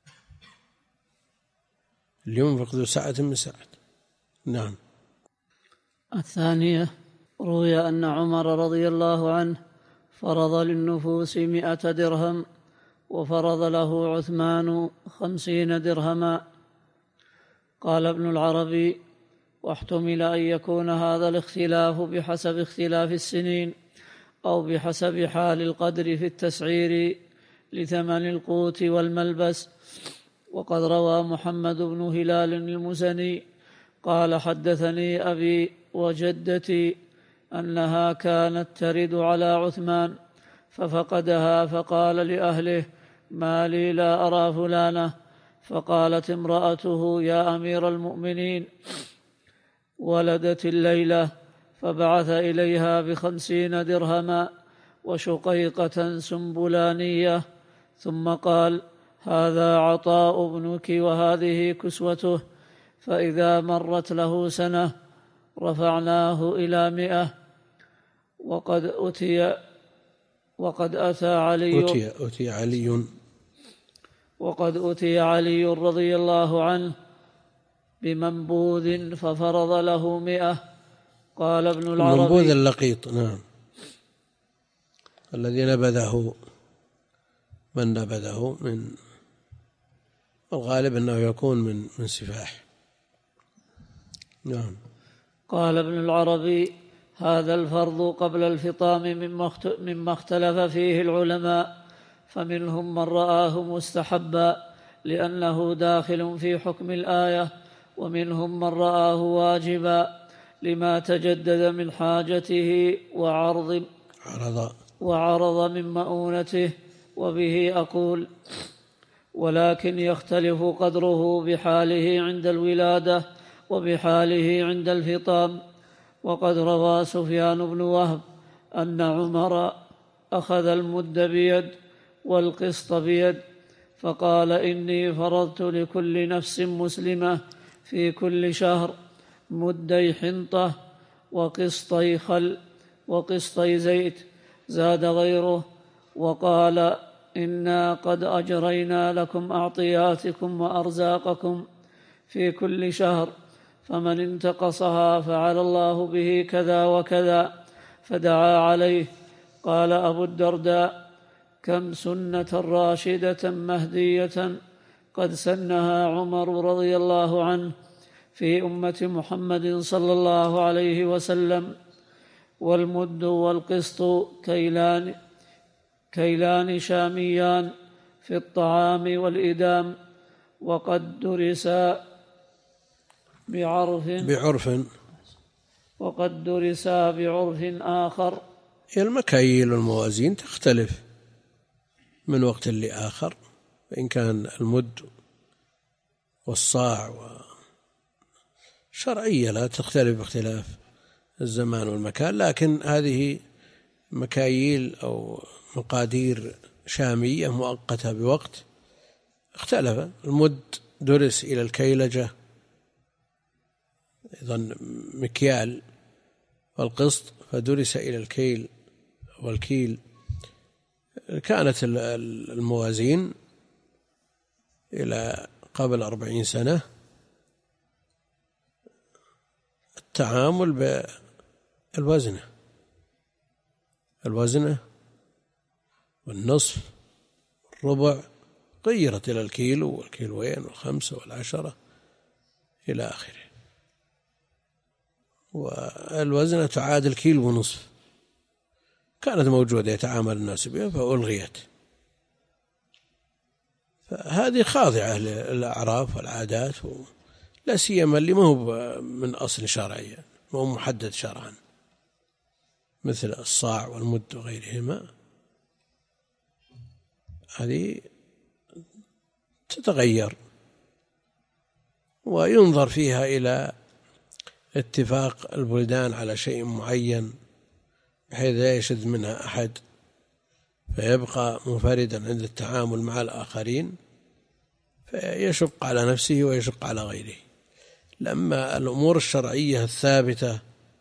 اللي ينفق ذو سعة من سعته. نعم. الثانية، روي أن عمر رضي الله عنه فرض للنفوس مئة درهم وفرض له عثمان خمسين درهما. قال ابن العربي: واحتمل أن يكون هذا الاختلاف بحسب اختلاف السنين أو بحسب حال القدر في التسعير لثمن القوت والملبس. وقد روى محمد بن هلال المزني قال: حدثني أبي وجدتي أنها كانت ترد على عثمان ففقدها، فقال لأهله: ما لي لا أرى فلانة؟ فقالت امرأته: يا أمير المؤمنين، ولدت الليلة. فبعث إليها بخمسين درهما وشقيقة سنبلانية، ثم قال: هذا عطاء ابنك وهذه كسوته، فإذا مرت له سنة رفعناه إلى مئة. وقد أتي وقد أتى علي أتي, أتي علي وقد أتي علي رضي الله عنه بمنبوذ ففرض له مئة. قال ابن العربي: المنبوذ اللقيط، نعم، الذي نبذه من نبذه من الغالب أنه يكون من من سفاح. نعم. قال ابن العربي: هذا الفرض قبل الفطام مما اختلف فيه العلماء، فمنهم من رآه مستحبا لأنه داخل في حكم الآية، ومنهم من رآه واجبا لما تجدد من حاجته وعرض عرض وعرض من مؤونته. وبه أقول: ولكن يختلف قدره بحاله عند الولادة وبحاله عند الفطام. وقد روى سفيان بن وهب أن عمر أخذ المد بيد والقسط بيد، فقال: إني فرضت لكل نفس مسلمة في كل شهر مدي حنطة وقسطي خل وقسطي زيت. زاد غيره وقال: إنا قد أجرينا لكم أعطياتكم وأرزاقكم في كل شهر، فمن انتقصها فعلى الله به كذا وكذا، فدعا عليه. قال أبو الدرداء: كم سنة راشدة مهدية قد سنها عمر رضي الله عنه في أمة محمد صلى الله عليه وسلم. والمد والقسط كيلان كيلان شاميان في الطعام والإدام، وقد درسا بعرف بعرف وقد درسا بعرف آخر. المكاييل والموازين تختلف من وقت لآخر، فإن كان المد والصاع شرعية لا تختلف باختلاف الزمان والمكان، لكن هذه مكاييل أو مقادير شامية مؤقتة بوقت اختلف. المد درس إلى الكيلجة أيضا مكيال، والقسط فدرس إلى الكيل والكيل. كانت الموازين إلى قبل أربعين سنة التعامل بالوزنة الوزنة والنصف والربع، غيرت إلى الكيلو والكيلوين والخمسة والعشرة إلى آخره، والوزنة تعادل كيلو ونصف، كانت موجودة يتعامل الناس بها فألغيت. فهذه خاضعة للأعراف والعادات، لا سيما اللي ما هو من أصل شرعي، ما هو محدد شرعا، مثل الصاع والمد وغيرهما. هذه تتغير وينظر فيها إلى اتفاق البلدان على شيء معين بحيث لا يشذ منها أحد فيبقى منفردا عند التعامل مع الآخرين، فيشق على نفسه ويشق على غيره. لما الأمور الشرعية الثابتة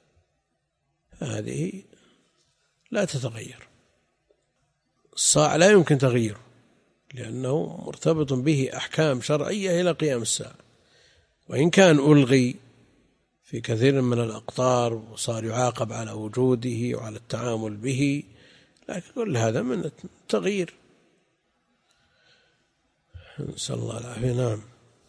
هذه لا تتغير. الصاع لا يمكن تغييره لأنه مرتبط به أحكام شرعية إلى قيام الساعة، وإن كان ألغي في كثير من الأقطار وصار يعاقب على وجوده وعلى التعامل به، لكن كل هذا من التغيير. نسأل الله العافية. نعم.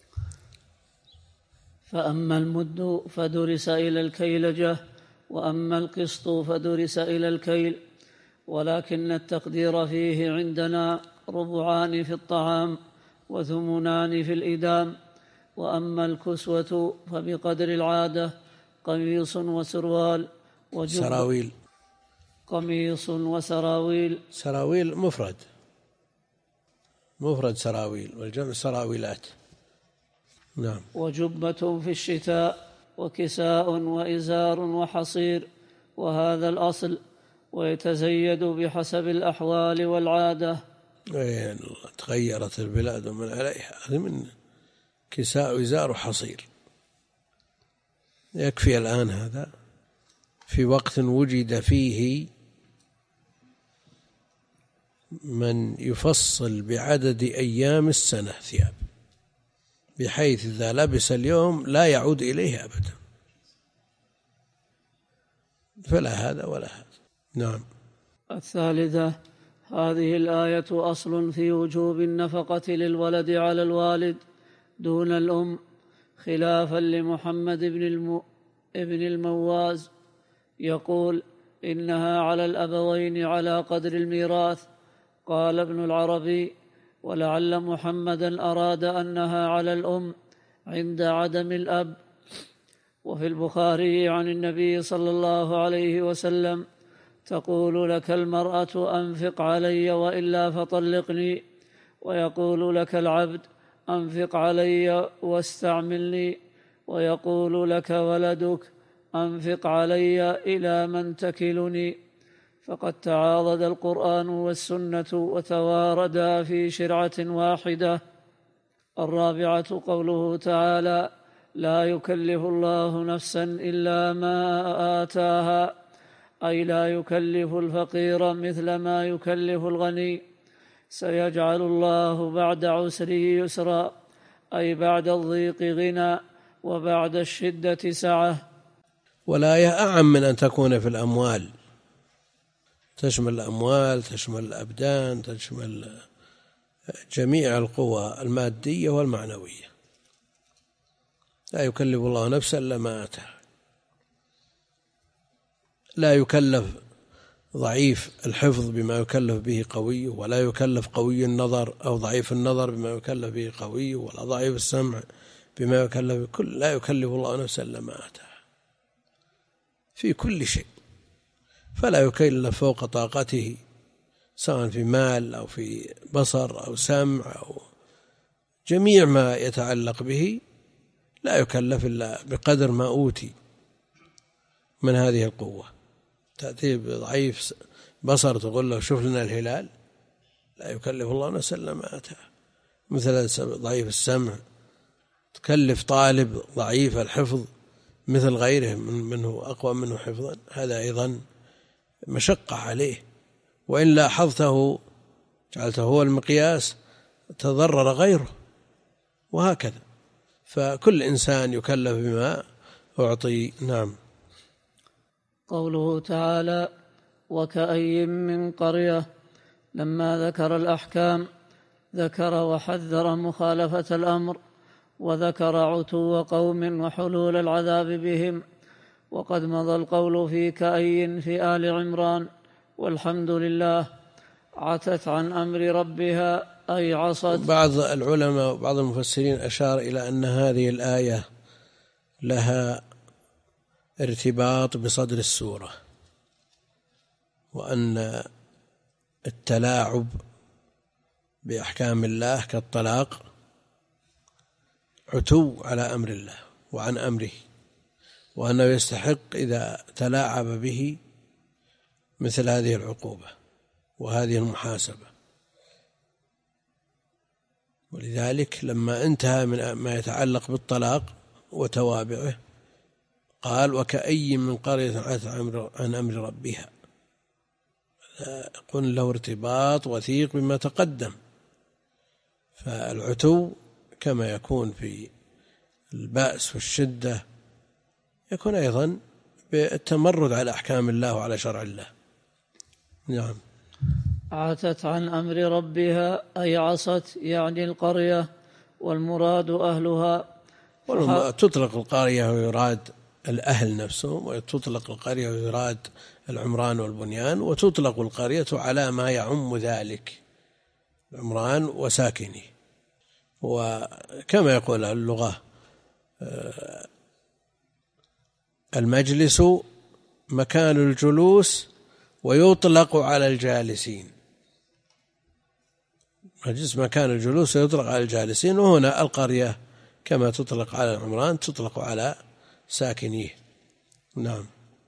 فأما المد فدرس إلى الكيلجة، وأما القسط فدرس إلى الكيل، ولكن التقدير فيه عندنا ربعان في الطعام وثمنان في الإدام. وأما الكسوة فبقدر العادة قميص وسروال سراويل. قميص وسراويل. سراويل مفرد مفرد سراويل، والجمع سراويلات. نعم. وجبة في الشتاء، وكساء وإزار وحصير، وهذا الأصل، ويتزيد بحسب الأحوال والعادة. تغيرت البلاد ومن عليها، هذه من كساء وإزار وحصير. يكفي الآن هذا في وقت وجد فيه من يفصل بعدد أيام السنة ثياب، بحيث إذا لبس اليوم لا يعود إليه أبدا، فلا هذا ولا هذا. نعم. الثالثة: هذه الآية أصل في وجوب النفقة للولد على الوالد دون الأم، خلافا لمحمد بن الم... ابن المواز يقول: إنها على الأبوين على قدر الميراث. قال ابن العربي: ولعل محمدا أراد أنها على الأم عند عدم الأب. وفي البخاري عن النبي صلى الله عليه وسلم: تقول لك المرأة أنفق علي وإلا فطلقني، ويقول لك العبد أنفق علي واستعملني، ويقول لك ولدك أنفق علي إلى من تكلني. فقد تعاضد القرآن والسنة وتواردا في شرعة واحدة. الرابعة قوله تعالى: لا يكلف الله نفسا إلا ما آتاها، أي لا يكلف الفقير مثل ما يكلف الغني. سيجعل الله بعد عسره يسرا، أي بعد الضيق غنى وبعد الشدة سعة. والآية أعم من أن تكون في الأموال، تشمل الأموال، تشمل الأبدان، تشمل جميع القوى المادية والمعنوية. لا يكلف الله نفسا إلا ما آتاها. لا يكلف ضعيف الحفظ بما يكلف به قوي، ولا يكلف قوي النظر أو ضعيف النظر بما يكلف به قوي، ولا ضعيف السمع بما يكلف. كل لا يكلف الله نفسا إلا ما آتاها في كل شيء، فلا يكلف فوق طاقته، سواء في مال أو في بصر أو سمع أو جميع ما يتعلق به، لا يكلف إلا بقدر ما أوتي من هذه القوة. تأتي بضعيف بصر تقول له شوف لنا الهلال، لا يكلف الله نفسا إلا ما آتاها. مثل ضعيف السمع تكلف طالب ضعيف الحفظ مثل غيره منه أقوى منه حفظا، هذا أيضا مشقة عليه، وإن لاحظته جعلته هو المقياس تضرر غيره، وهكذا. فكل إنسان يكلف بما أعطي. نعم. قوله تعالى: وكأي من قرية، لما ذكر الأحكام ذكر وحذر مخالفة الأمر، وذكر عتو قوم وحلول العذاب بهم. وقد مضى القول في كأي في آل عمران، والحمد لله، عتت عن أمر ربها أي عصت. بعض العلماء وبعض المفسرين أشار إلى أن هذه الآية لها ارتباط بصدر السورة، وأن التلاعب بأحكام الله كالطلاق عتو على أمر الله وعن أمره، وأنه يستحق إذا تلاعب به مثل هذه العقوبة وهذه المحاسبة. ولذلك لما انتهى من ما يتعلق بالطلاق وتوابعه قال: وكأي من قرية عتت عن أمر ربها، قل له ارتباط وثيق بما تقدم. فالعتو كما يكون في البأس والشدة يكون أيضا بالتمرد على أحكام الله وعلى شرع الله. نعم. عتت عن أمر ربها أي عصت، يعني القرية، والمراد أهلها. تطلق القرية ويراد الأهل نفسهم، وتطلق القرية ويراد العمران والبنيان، وتطلق القرية على ما يعم ذلك، العمران وساكنه. وكما يقول اللغة: المجلس مكان الجلوس ويطلق على الجالسين. مجلس مكان الجلوس ويطلق على الجالسين، وهنا القرية كما تطلق على العمران تطلق على ساكنيه. نعم.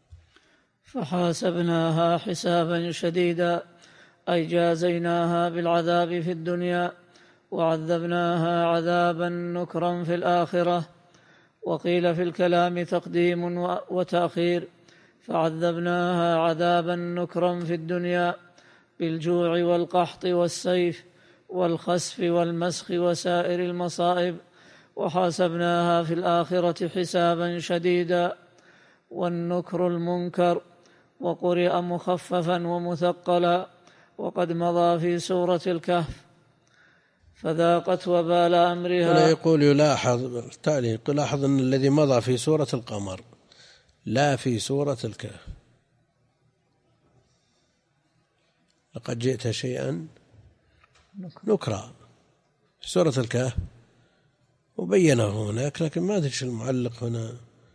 فحاسبناها حسابا شديدا أي جازيناها بالعذاب في الدنيا وعذبناها عذابا نكرا في الآخرة. وقيل في الكلام تقديم وتأخير، فعذبناها عذابا نكرا في الدنيا بالجوع والقحط والسيف والخسف والمسخ وسائر المصائب، وحاسبناها في الآخرة حسابا شديدا، والنكر المنكر، وقرئ مخففا ومثقلا، وقد مضى في سورة الكهف. فذاقت وبال أمرها. ولا يقول يلاحظ التعليق يلاحظ أن الذي مضى في سورة القمر لا في سورة الكهف. لقد جئت شيئا نكرا في سورة الكهف وبينه هناك، لكن ما أدري المعلق هنا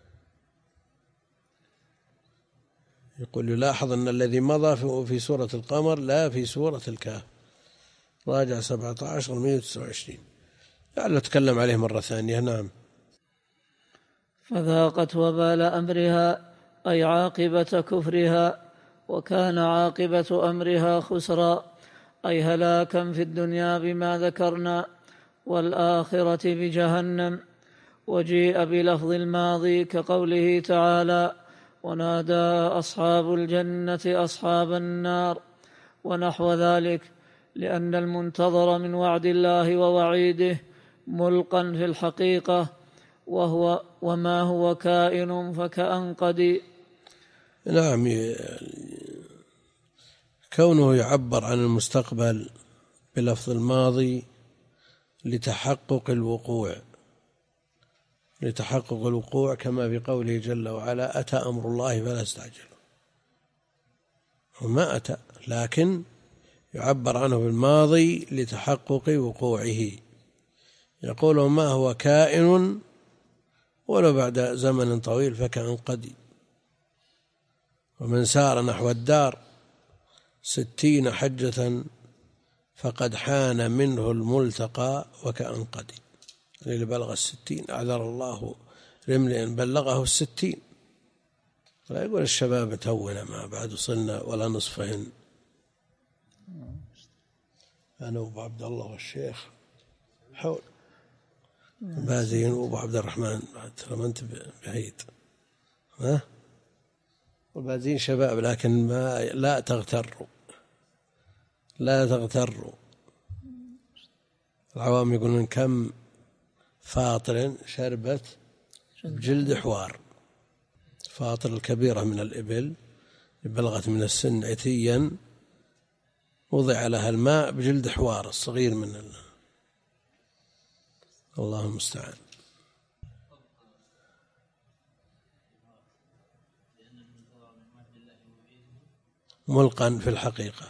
يقول يلاحظ أن الذي مضى في سورة القمر لا في سورة الكهف. راجع سبعة عشر مئة وتسعة وعشرين، لعله أتكلم عليه مرة ثانية. نعم. فذاقت وبال أمرها أي عاقبة كفرها، وكان عاقبة أمرها خسرا أي هلاكا في الدنيا بما ذكرنا، والآخرة بجهنم. وجيء بلفظ الماضي كقوله تعالى: ونادى أصحاب الجنة أصحاب النار، ونحو ذلك، لأن المنتظر من وعد الله ووعيده ملقا في الحقيقة، وهو وما هو كائن فكأنقد. نعم. كونه يعبر عن المستقبل بلفظ الماضي لتحقق الوقوع لتحقق الوقوع كما في قوله جل وعلا: أتى أمر الله فلا استعجلوا. وما أتى، لكن يعبر عنه بالماضي لتحقق وقوعه. يقول: ما هو كائن ولو بعد زمن طويل فكأنقد. ومن سار نحو الدار ستين حجة فقد حان منه الملتقى وكأنقد. اللي بلغ الستين أعذر الله لامرئ بلغه الستين. لا يقول الشباب تونا ما بعد وصلنا ولا نصفهن. أنا وأبو عبد الله والشيخ حول بازين وأبو عبد الرحمن بعد ترى ما أنت بعيد. ها والبازين شباب، لكن ما لا تغتروا لا تغتروا. العوام يقولون: كم فاطر شربت بجلد حوار. فاطر الكبيرة من الإبل بلغت من السن عتيا وضع لها الماء بجلد حوار الصغير من الله. الله المستعان. ملقا في الحقيقة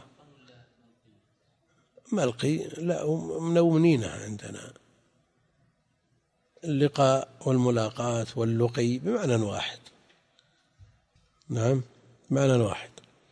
ملقي، لا منونينه عندنا. اللقاء والملاقاة واللقي بمعنى واحد. نعم، معنى واحد.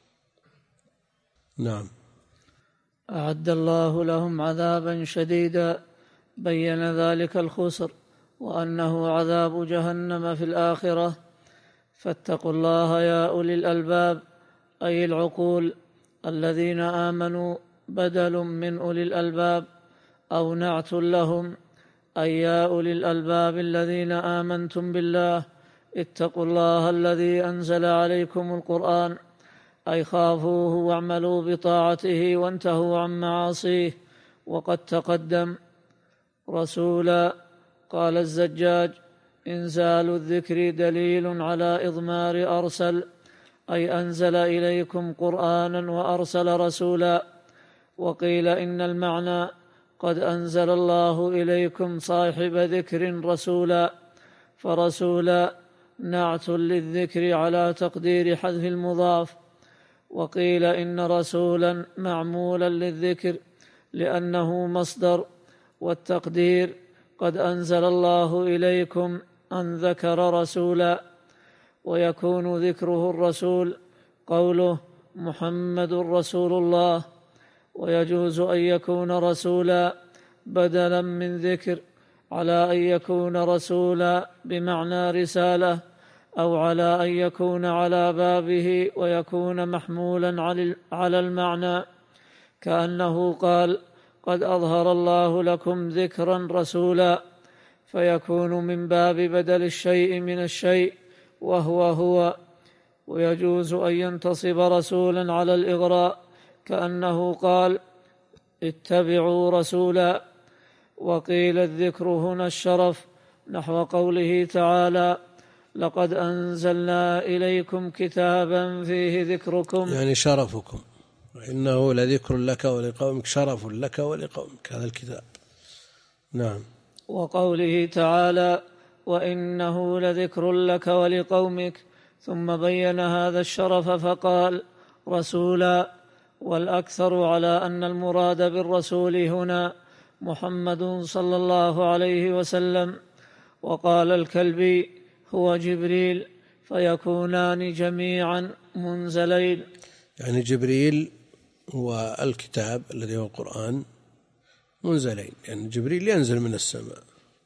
نعم. أعد الله لهم عذابا شديدا، بين ذلك الخسر وأنه عذاب جهنم في الآخرة. فاتقوا الله يا أولي الألباب، أي العقول، الذين آمنوا بدل من أولي الألباب أو نعت لهم، أي يا أولي الألباب الذين آمنتم بالله اتقوا الله الذي أنزل عليكم القرآن، أي خافوه واعملوا بطاعته وانتهوا عن معاصيه. وقد تقدم رسولا. قال الزجاج: إنزال الذكر دليل على إضمار أرسل، أي أنزل إليكم قرآنا وأرسل رسولا. وقيل إن المعنى قد أنزل الله إليكم صاحب ذكر رسولا، فرسولا نعت للذكر على تقدير حذف المضاف. وقيل إن رسولا معمولا للذكر لأنه مصدر، والتقدير قد أنزل الله إليكم أن ذكر رسولا. ويكون ذكره الرسول قوله محمد رسول الله. ويجوز أن يكون رسولا بدلا من ذكر، على أن يكون رسولا بمعنى رسالة، أو على أن يكون على بابه ويكون محمولا على المعنى، كأنه قال قد أظهر الله لكم ذكرا رسولا، فيكون من باب بدل الشيء من الشيء وهو هو. ويجوز أن ينتصب رسولا على الإغراء، كأنه قال اتبعوا رسولا. وقيل الذكر هنا الشرف، نحو قوله تعالى لقد أنزلنا إليكم كتابا فيه ذكركم، يعني شرفكم، وإنه لذكر لك ولقومك، شرف لك ولقومك هذا الكتاب. نعم. وقوله تعالى وإنه لذكر لك ولقومك، ثم بين هذا الشرف فقال رسولا. والأكثر على أن المراد بالرسول هنا محمد صلى الله عليه وسلم. وقال الكلبي هو جبريل، فيكونان جميعا منزلين. يعني جبريل والكتاب الذي هو القرآن منزلين، يعني جبريل ينزل من السماء،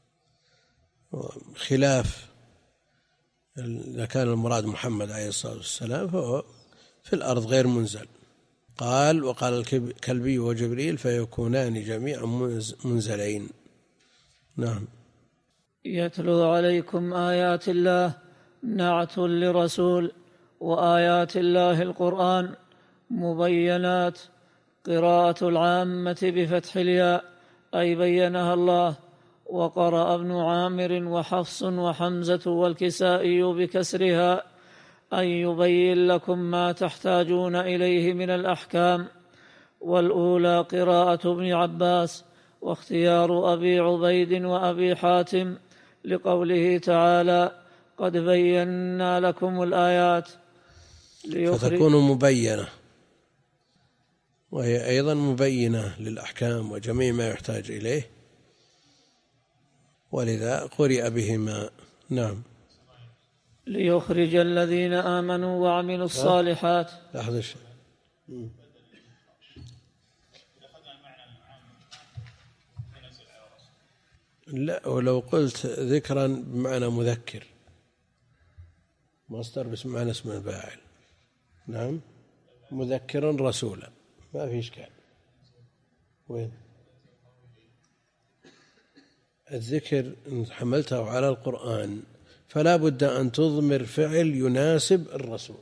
خلاف إذا كان المراد محمد عليه الصلاة والسلام فهو في الأرض غير منزل. قال وقال الكلبي وجبريل فيكونان جميعا منزلين. نعم. يتلو عليكم آيات الله نعت لرسول، وآيات الله القرآن مبينات. قراءة العامة بفتح الياء أي بينها الله. وقرأ ابن عامر وحفص وحمزة والكسائي بكسرها أن يبين لكم ما تحتاجون إليه من الأحكام. والأولى قراءة ابن عباس، واختيار أبي عبيد وأبي حاتم لقوله تعالى قد بينا لكم الآيات، فتكون مبينة، وهي أيضا مبينة للأحكام وجميع ما يحتاج إليه، ولذا قرئ بهما. نعم. ليخرج الذين آمنوا وعملوا الصالحات. لحظة الشيء. لا، ولو قلت ذكرا بمعنى مذكر مصدر باسم معنى اسم الفاعل. نعم. مذكرا رسولا ما في إشكال. وين الذكر إن حملته على القرآن فلا بد أن تضمر فعل يناسب الرسول،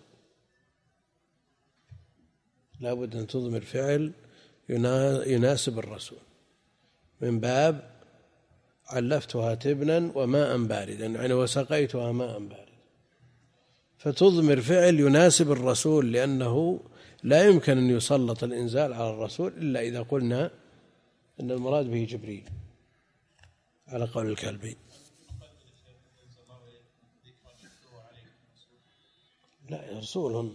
لا بد أن تضمر فعل يناسب الرسول، من باب علفتها تبنا وماء باردا، يعني وسقيتها ماء باردا، فتضمر فعل يناسب الرسول، لأنه لا يمكن أن يسلط الإنزال على الرسول إلا إذا قلنا أن المراد به جبريل على قول الكلبي. لا، رسول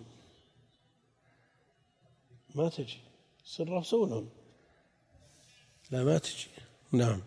ما تجي، صر رسول لا ما تجي. نعم.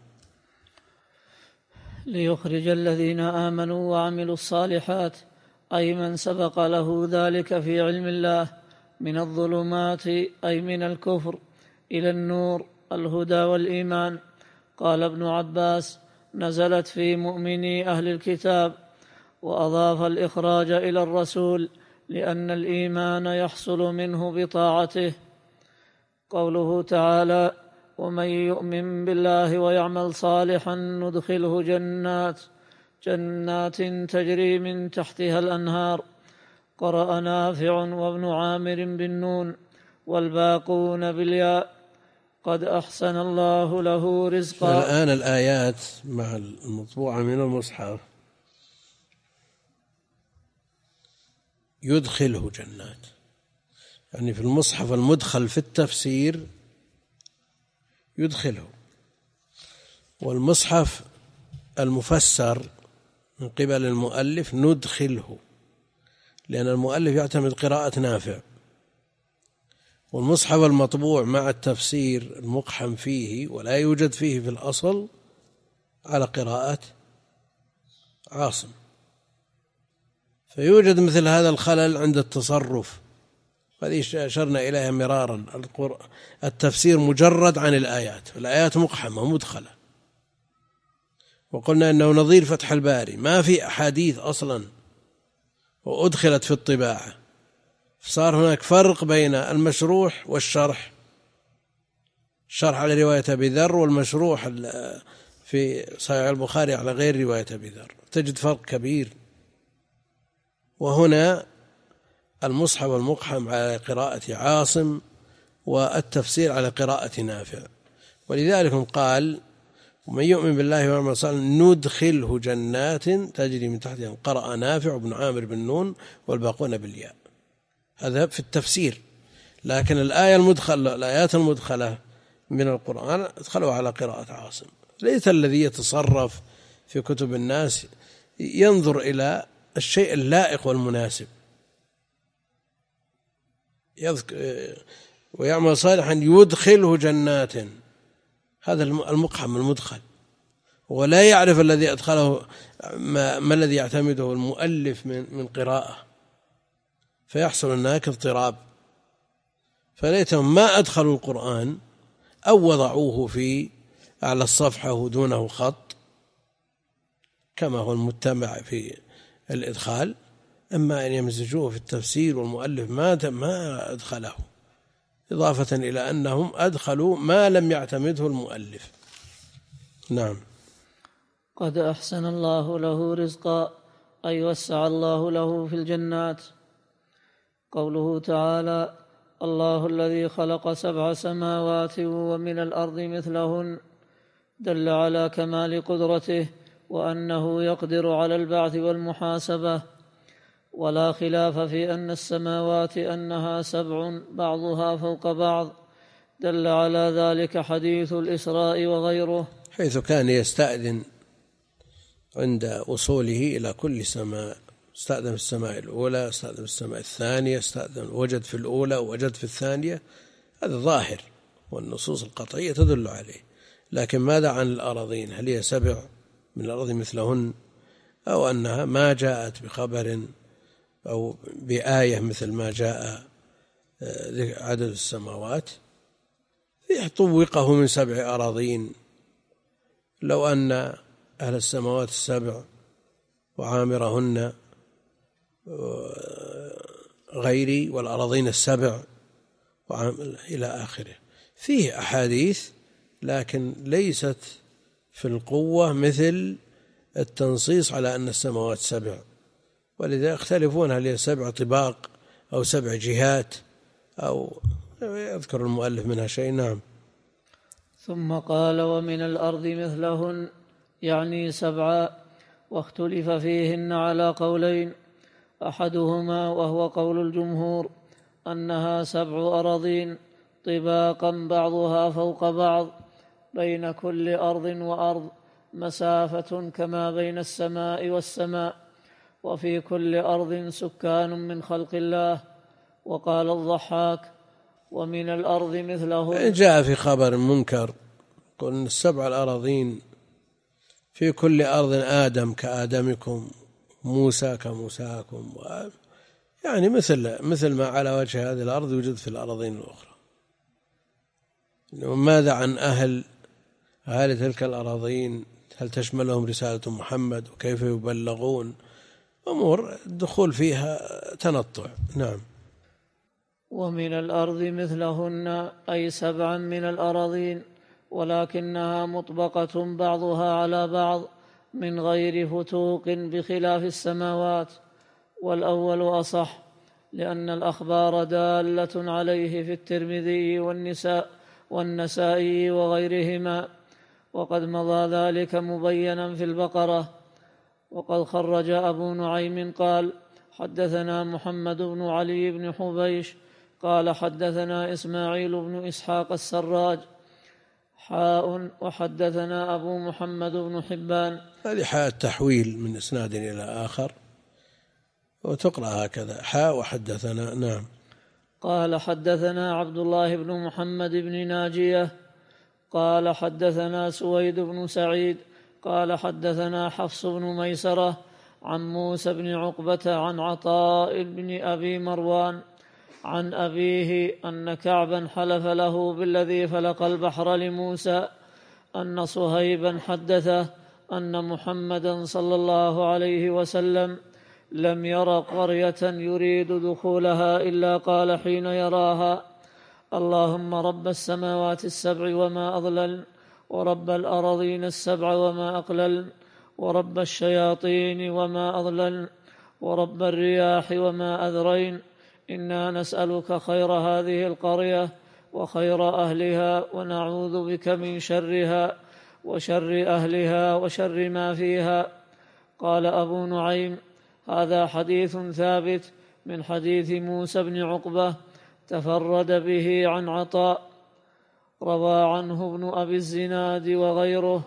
ليخرج الذين آمنوا وعملوا الصالحات أي من سبق له ذلك في علم الله من الظلمات أي من الكفر إلى النور الهدى والإيمان. قال ابن عباس نزلت في مؤمني أهل الكتاب، وأضاف الإخراج إلى الرسول لأن الإيمان يحصل منه بطاعته. قوله تعالى ومن يؤمن بالله ويعمل صالحا ندخله جنات جنات تجري من تحتها الأنهار. قرأ نافع وابن عامر بالنون والباقون بالياء قد أحسن الله له رزقا. الآن الآيات مع المطبوعة من المصحف يدخله جنات، يعني في المصحف المدخل في التفسير يدخله، والمصحف المفسر من قبل المؤلف ندخله، لأن المؤلف يعتمد قراءة نافع، والمصحف المطبوع مع التفسير المقحم فيه ولا يوجد فيه في الأصل على قراءة عاصم، فيوجد مثل هذا الخلل عند التصرف، هذه أشرنا إليها مرارا. التفسير مجرد عن الآيات، الآيات مقحمة مدخلة، وقلنا أنه نظير فتح الباري ما في أحاديث أصلا وأدخلت في الطباعة، صار هناك فرق بين المشروح والشرح، الشرح على رواية أبي ذر والمشروح في صحيح البخاري على غير رواية أبي ذر، تجد فرق كبير. وهنا المصحف المقحم على قراءة عاصم والتفسير على قراءة نافع، ولذلك قال ومن يؤمن بالله ويعمل صالحا ندخله جنات تجري من تحتها، قرأ نافع بن عامر بن نون والباقون بالياء، هذا في التفسير. لكن الآية المدخلة الآيات المدخلة من القرآن ادخلوا على قراءة عاصم. ليس الذي يتصرف في كتب الناس ينظر إلى الشيء اللائق والمناسب، ويعمل صالحا يدخله جنات، هذا المقحم المدخل، ولا يعرف الذي أدخله ما, ما الذي يعتمده المؤلف من, من قراءة، فيحصل هناك اضطراب. فليتهم ما أدخلوا القرآن أو وضعوه في أعلى الصفحة ودونه خط كما هو المتبع في الإدخال، أما أن يمزجوه في التفسير والمؤلف ما ما أدخله، إضافة إلى أنهم أدخلوا ما لم يعتمده المؤلف. نعم. قد أحسن الله له رزقا أي وسع الله له في الجنات. قوله تعالى الله الذي خلق سبع سماوات ومن الأرض مثلهن دل على كمال قدرته وأنه يقدر على البعث والمحاسبة، ولا خلاف في أن السماوات أنها سبع بعضها فوق بعض، دل على ذلك حديث الإسراء وغيره، حيث كان يستأذن عند وصوله إلى كل سماء، استأذن في السماء الأولى، استأذن في السماء الثانية، استأذن وجد في الأولى ووجد في الثانية، هذا ظاهر والنصوص القطعية تدل عليه. لكن ماذا عن الأراضين؟ هل هي سبع من الأرض مثلهن، أو أنها ما جاءت بخبر أو بآية مثل ما جاء عدد السماوات، طوقه من سبع أراضين. لو أن أهل السماوات السبع وعامرهن غيري والأراضين السبع إلى آخره، فيه أحاديث لكن ليست في القوة مثل التنصيص على أن السماوات سبع، ولذا يختلفون هل هي سبع طباق أو سبع جهات أو يذكر المؤلف منها شيء. نعم. ثم قال ومن الأرض مثلهن يعني سبعا، واختلف فيهن على قولين، أحدهما وهو قول الجمهور أنها سبع أراضين طباقا بعضها فوق بعض، بين كل أرض وأرض مسافة كما بين السماء والسماء، وفي كل أرض سكان من خلق الله. وقال الضحاك ومن الأرض مثله. جاء في خبر منكر قلنا السبع الأراضين في كل أرض آدم كآدمكم، موسى كموساكم، يعني مثل مثل ما على وجه هذه الأرض يوجد في الأراضين الأخرى. وماذا عن أهل أهل تلك الأراضين؟ هل تشملهم رسالة محمد؟ وكيف يبلغون؟ أمور الدخول فيها تنطع. نعم. ومن الأرض مثلهن أي سبعا من الأراضين، ولكنها مطبقة بعضها على بعض من غير فتوق بخلاف السماوات، والأول أصح لأن الأخبار دالة عليه في الترمذي والنساء والنسائي وغيرهما، وقد مضى ذلك مبينا في البقرة. وقد خرج أبو نعيم قال حدثنا محمد بن علي بن حبيش قال حدثنا إسماعيل بن إسحاق السراج حاء وحدثنا أبو محمد بن حبان. هذه حاء التحويل من إسناد إلى آخر وتقرأ هكذا حاء وحدثنا. نعم. قال حدثنا عبد الله بن محمد بن ناجية قال حدثنا سويد بن سعيد قال حدثنا حفص بن ميسرة عن موسى بن عقبة عن عطاء بن أبي مروان عن أبيه أن كعبا حلف له بالذي فلق البحر لموسى أن صهيبا حدثه أن محمدا صلى الله عليه وسلم لم ير قرية يريد دخولها إلا قال حين يراها: اللهم رب السماوات السبع وما أضلل، ورب الأراضين السبع وما أقلل، ورب الشياطين وما أضلل، ورب الرياح وما أذرين، إنا نسألك خير هذه القرية وخير أهلها، ونعوذ بك من شرها وشر أهلها وشر ما فيها. قال أبو نعيم: هذا حديث ثابت من حديث موسى بن عقبة تفرد به عن عطاء، روى عنه ابن أبي الزناد وغيره.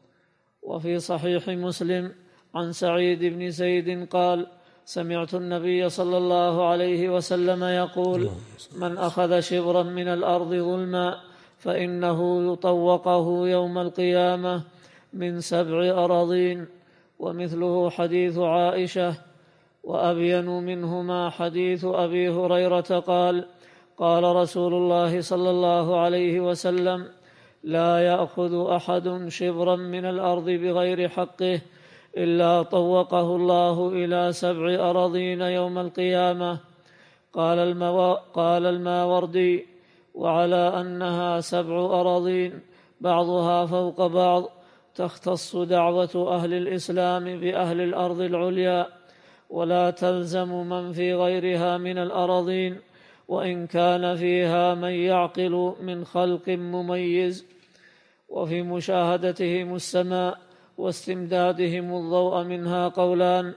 وفي صحيح مسلم عن سعيد بن زيد قال: سمعت النبي صلى الله عليه وسلم يقول: من أخذ شبرا من الأرض ظلما فإنه يطوقه يوم القيامة من سبع أراضين. ومثله حديث عائشة. وأبين منهما حديث أبي هريرة قال: قال رسول الله صلى الله عليه وسلم: لا يأخذ أحد شبرا من الأرض بغير حقه إلا طوقه الله إلى سبع أراضين يوم القيامة. قال, المو... قال الماوردي: وعلى أنها سبع أراضين بعضها فوق بعض تختص دعوة أهل الإسلام بأهل الأرض العليا، ولا تلزم من في غيرها من الأراضين، وإن كان فيها من يعقل من خلق مميز. وفي مشاهدتهم السماء واستمدادهم الضوء منها قولان: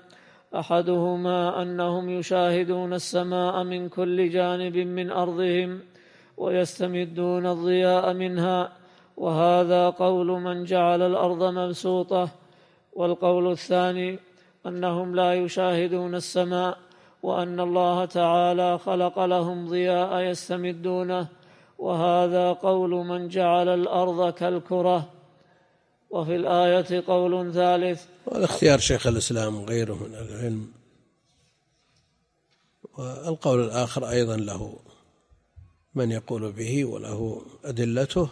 أحدهما أنهم يشاهدون السماء من كل جانب من أرضهم ويستمدون الضياء منها، وهذا قول من جعل الأرض مبسوطة. والقول الثاني أنهم لا يشاهدون السماء، وأن الله تعالى خلق لهم ضياء يستمدونه، وهذا قول من جعل الأرض كالكرة. وفي الآية قول ثالث، وهذا اختيار شيخ الإسلام وغيره من العلم. والقول الآخر أيضا له من يقول به وله أدلته.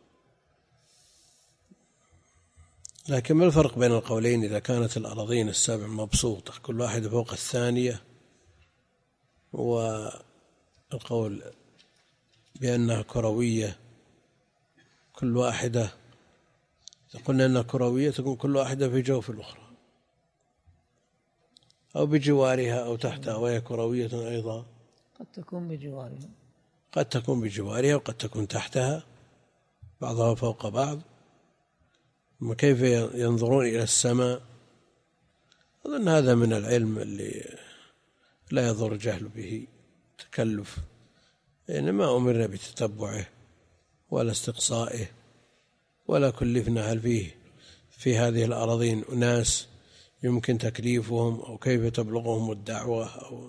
لكن ما الفرق بين القولين إذا كانت الأراضين السبع مبسوطة كل واحدة فوق الثانية، والقول بأنها كروية كل واحدة، إذا قلنا أنها كروية تكون كل واحدة في جوف الأخرى أو بجوارها أو تحتها، وهي كروية أيضا. قد تكون بجوارها قد تكون بجوارها وقد تكون تحتها، بعضها فوق بعض. كيف ينظرون إلى السماء؟ أظن هذا من العلم اللي لا يضر جهل به تكلف، يعني ما أمرنا بتتبعه ولا استقصائه، ولا كلفنا هل فيه في هذه الأراضين أناس يمكن تكليفهم أو كيف تبلغهم الدعوة، أو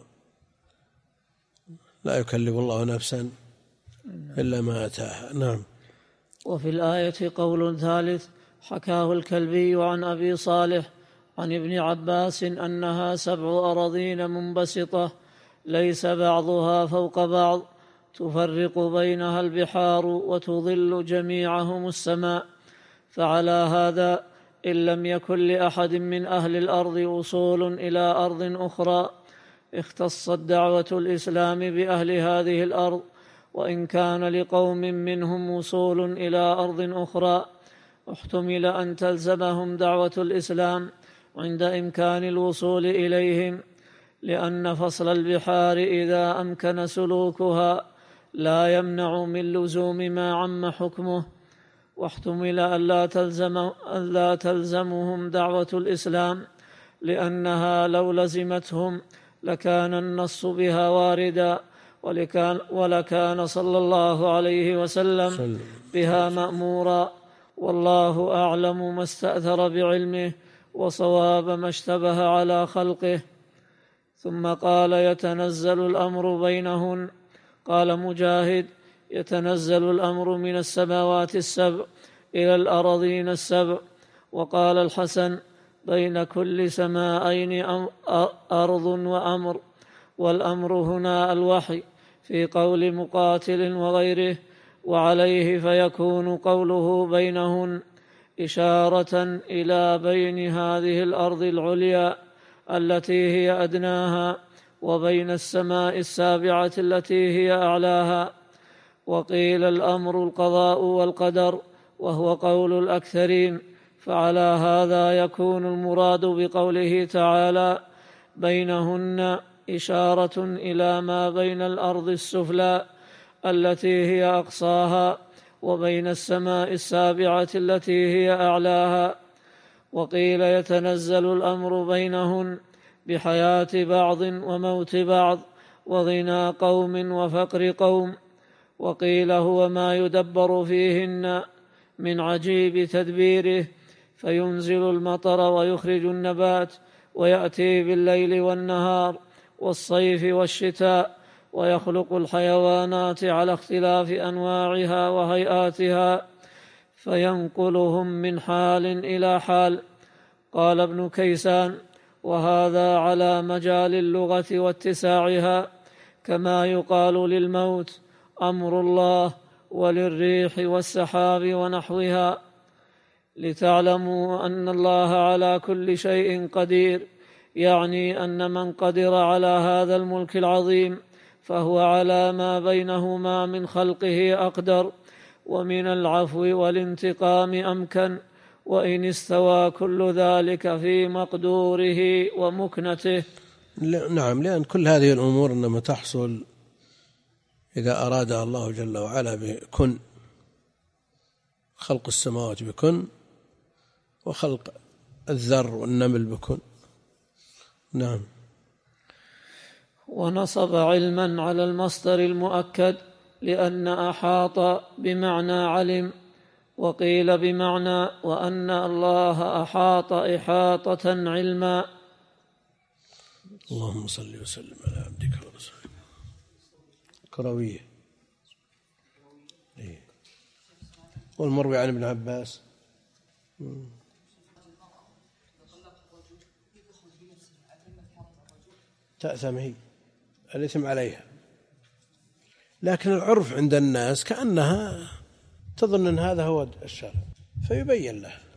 لا يكلف الله نفسا إلا ما أتاها. نعم. وفي الآية قول ثالث حكاه الكلبي عن أبي صالح عن ابن عباس أنها سبع أراضين منبسطة ليس بعضها فوق بعض، تفرق بينها البحار وتظل جميعهم السماء. فعلى هذا إن لم يكن لأحد من أهل الأرض وصول إلى أرض أخرى اختصت دعوة الإسلام بأهل هذه الأرض، وإن كان لقوم منهم وصول إلى أرض أخرى احتمل أن تلزمهم دعوة الإسلام عند إمكان الوصول إليهم، لأن فصل البحار إذا أمكن سلوكها لا يمنع من لزوم ما عم حكمه. واحتمل ألا تلزم ألا تلزمهم دعوة الإسلام، لأنها لو لزمتهم لكان النص بها واردا، ولكان, ولكان صلى الله عليه وسلم بها مأمورا. والله أعلم ما استأثر بعلمه وصواب ما اشتبه على خلقه. ثم قال يتنزل الأمر بينهن. قال مجاهد يتنزل الأمر من السماوات السبع إلى الأراضين السبع. وقال الحسن بين كل سماءين أرض وأمر، والأمر هنا الوحي في قول مقاتل وغيره، وعليه فيكون قوله بينهن إشارة إلى بين هذه الأرض العليا التي هي أدناها وبين السماء السابعة التي هي أعلاها. وقيل الأمر القضاء والقدر، وهو قول الأكثرين، فعلى هذا يكون المراد بقوله تعالى بينهن إشارة إلى ما بين الأرض السفلى التي هي أقصاها وبين السماء السابعة التي هي أعلاها. وقيل يتنزل الأمر بينهن بحياة بعض وموت بعض وغنى قوم وفقر قوم. وقيل هو ما يدبر فيهن من عجيب تدبيره، فينزل المطر ويخرج النبات، ويأتي بالليل والنهار والصيف والشتاء، ويخلق الحيوانات على اختلاف أنواعها وهيئاتها، فينقلهم من حال إلى حال. قال ابن كيسان: وهذا على مجال اللغة واتساعها، كما يقال للموت أمر الله، وللريح والسحاب ونحوها، لتعلموا أن الله على كل شيء قدير، يعني أن من قدر على هذا الملك العظيم فهو على ما بينهما من خلقه أقدر، ومن العفو والانتقام أمكن، وإن استوى كل ذلك في مقدوره ومكنته. نعم، لأن كل هذه الأمور إنما تحصل إذا أرادها الله جل وعلا بكن، خلق السماوات بكن، وخلق الذر والنمل بكن. نعم. ونصب علما على المصدر المؤكد، لأن أحاط بمعنى علم، وقيل بمعنى وأن الله أحاط إحاطة علما. اللهم صل وسلم على عبدك ورسولك. كروية. والمروي عن ابن عباس. تأثم هي، الإثم عليها، لكن العرف عند الناس كأنها تظن أن هذا هو الشرع، فيبين له.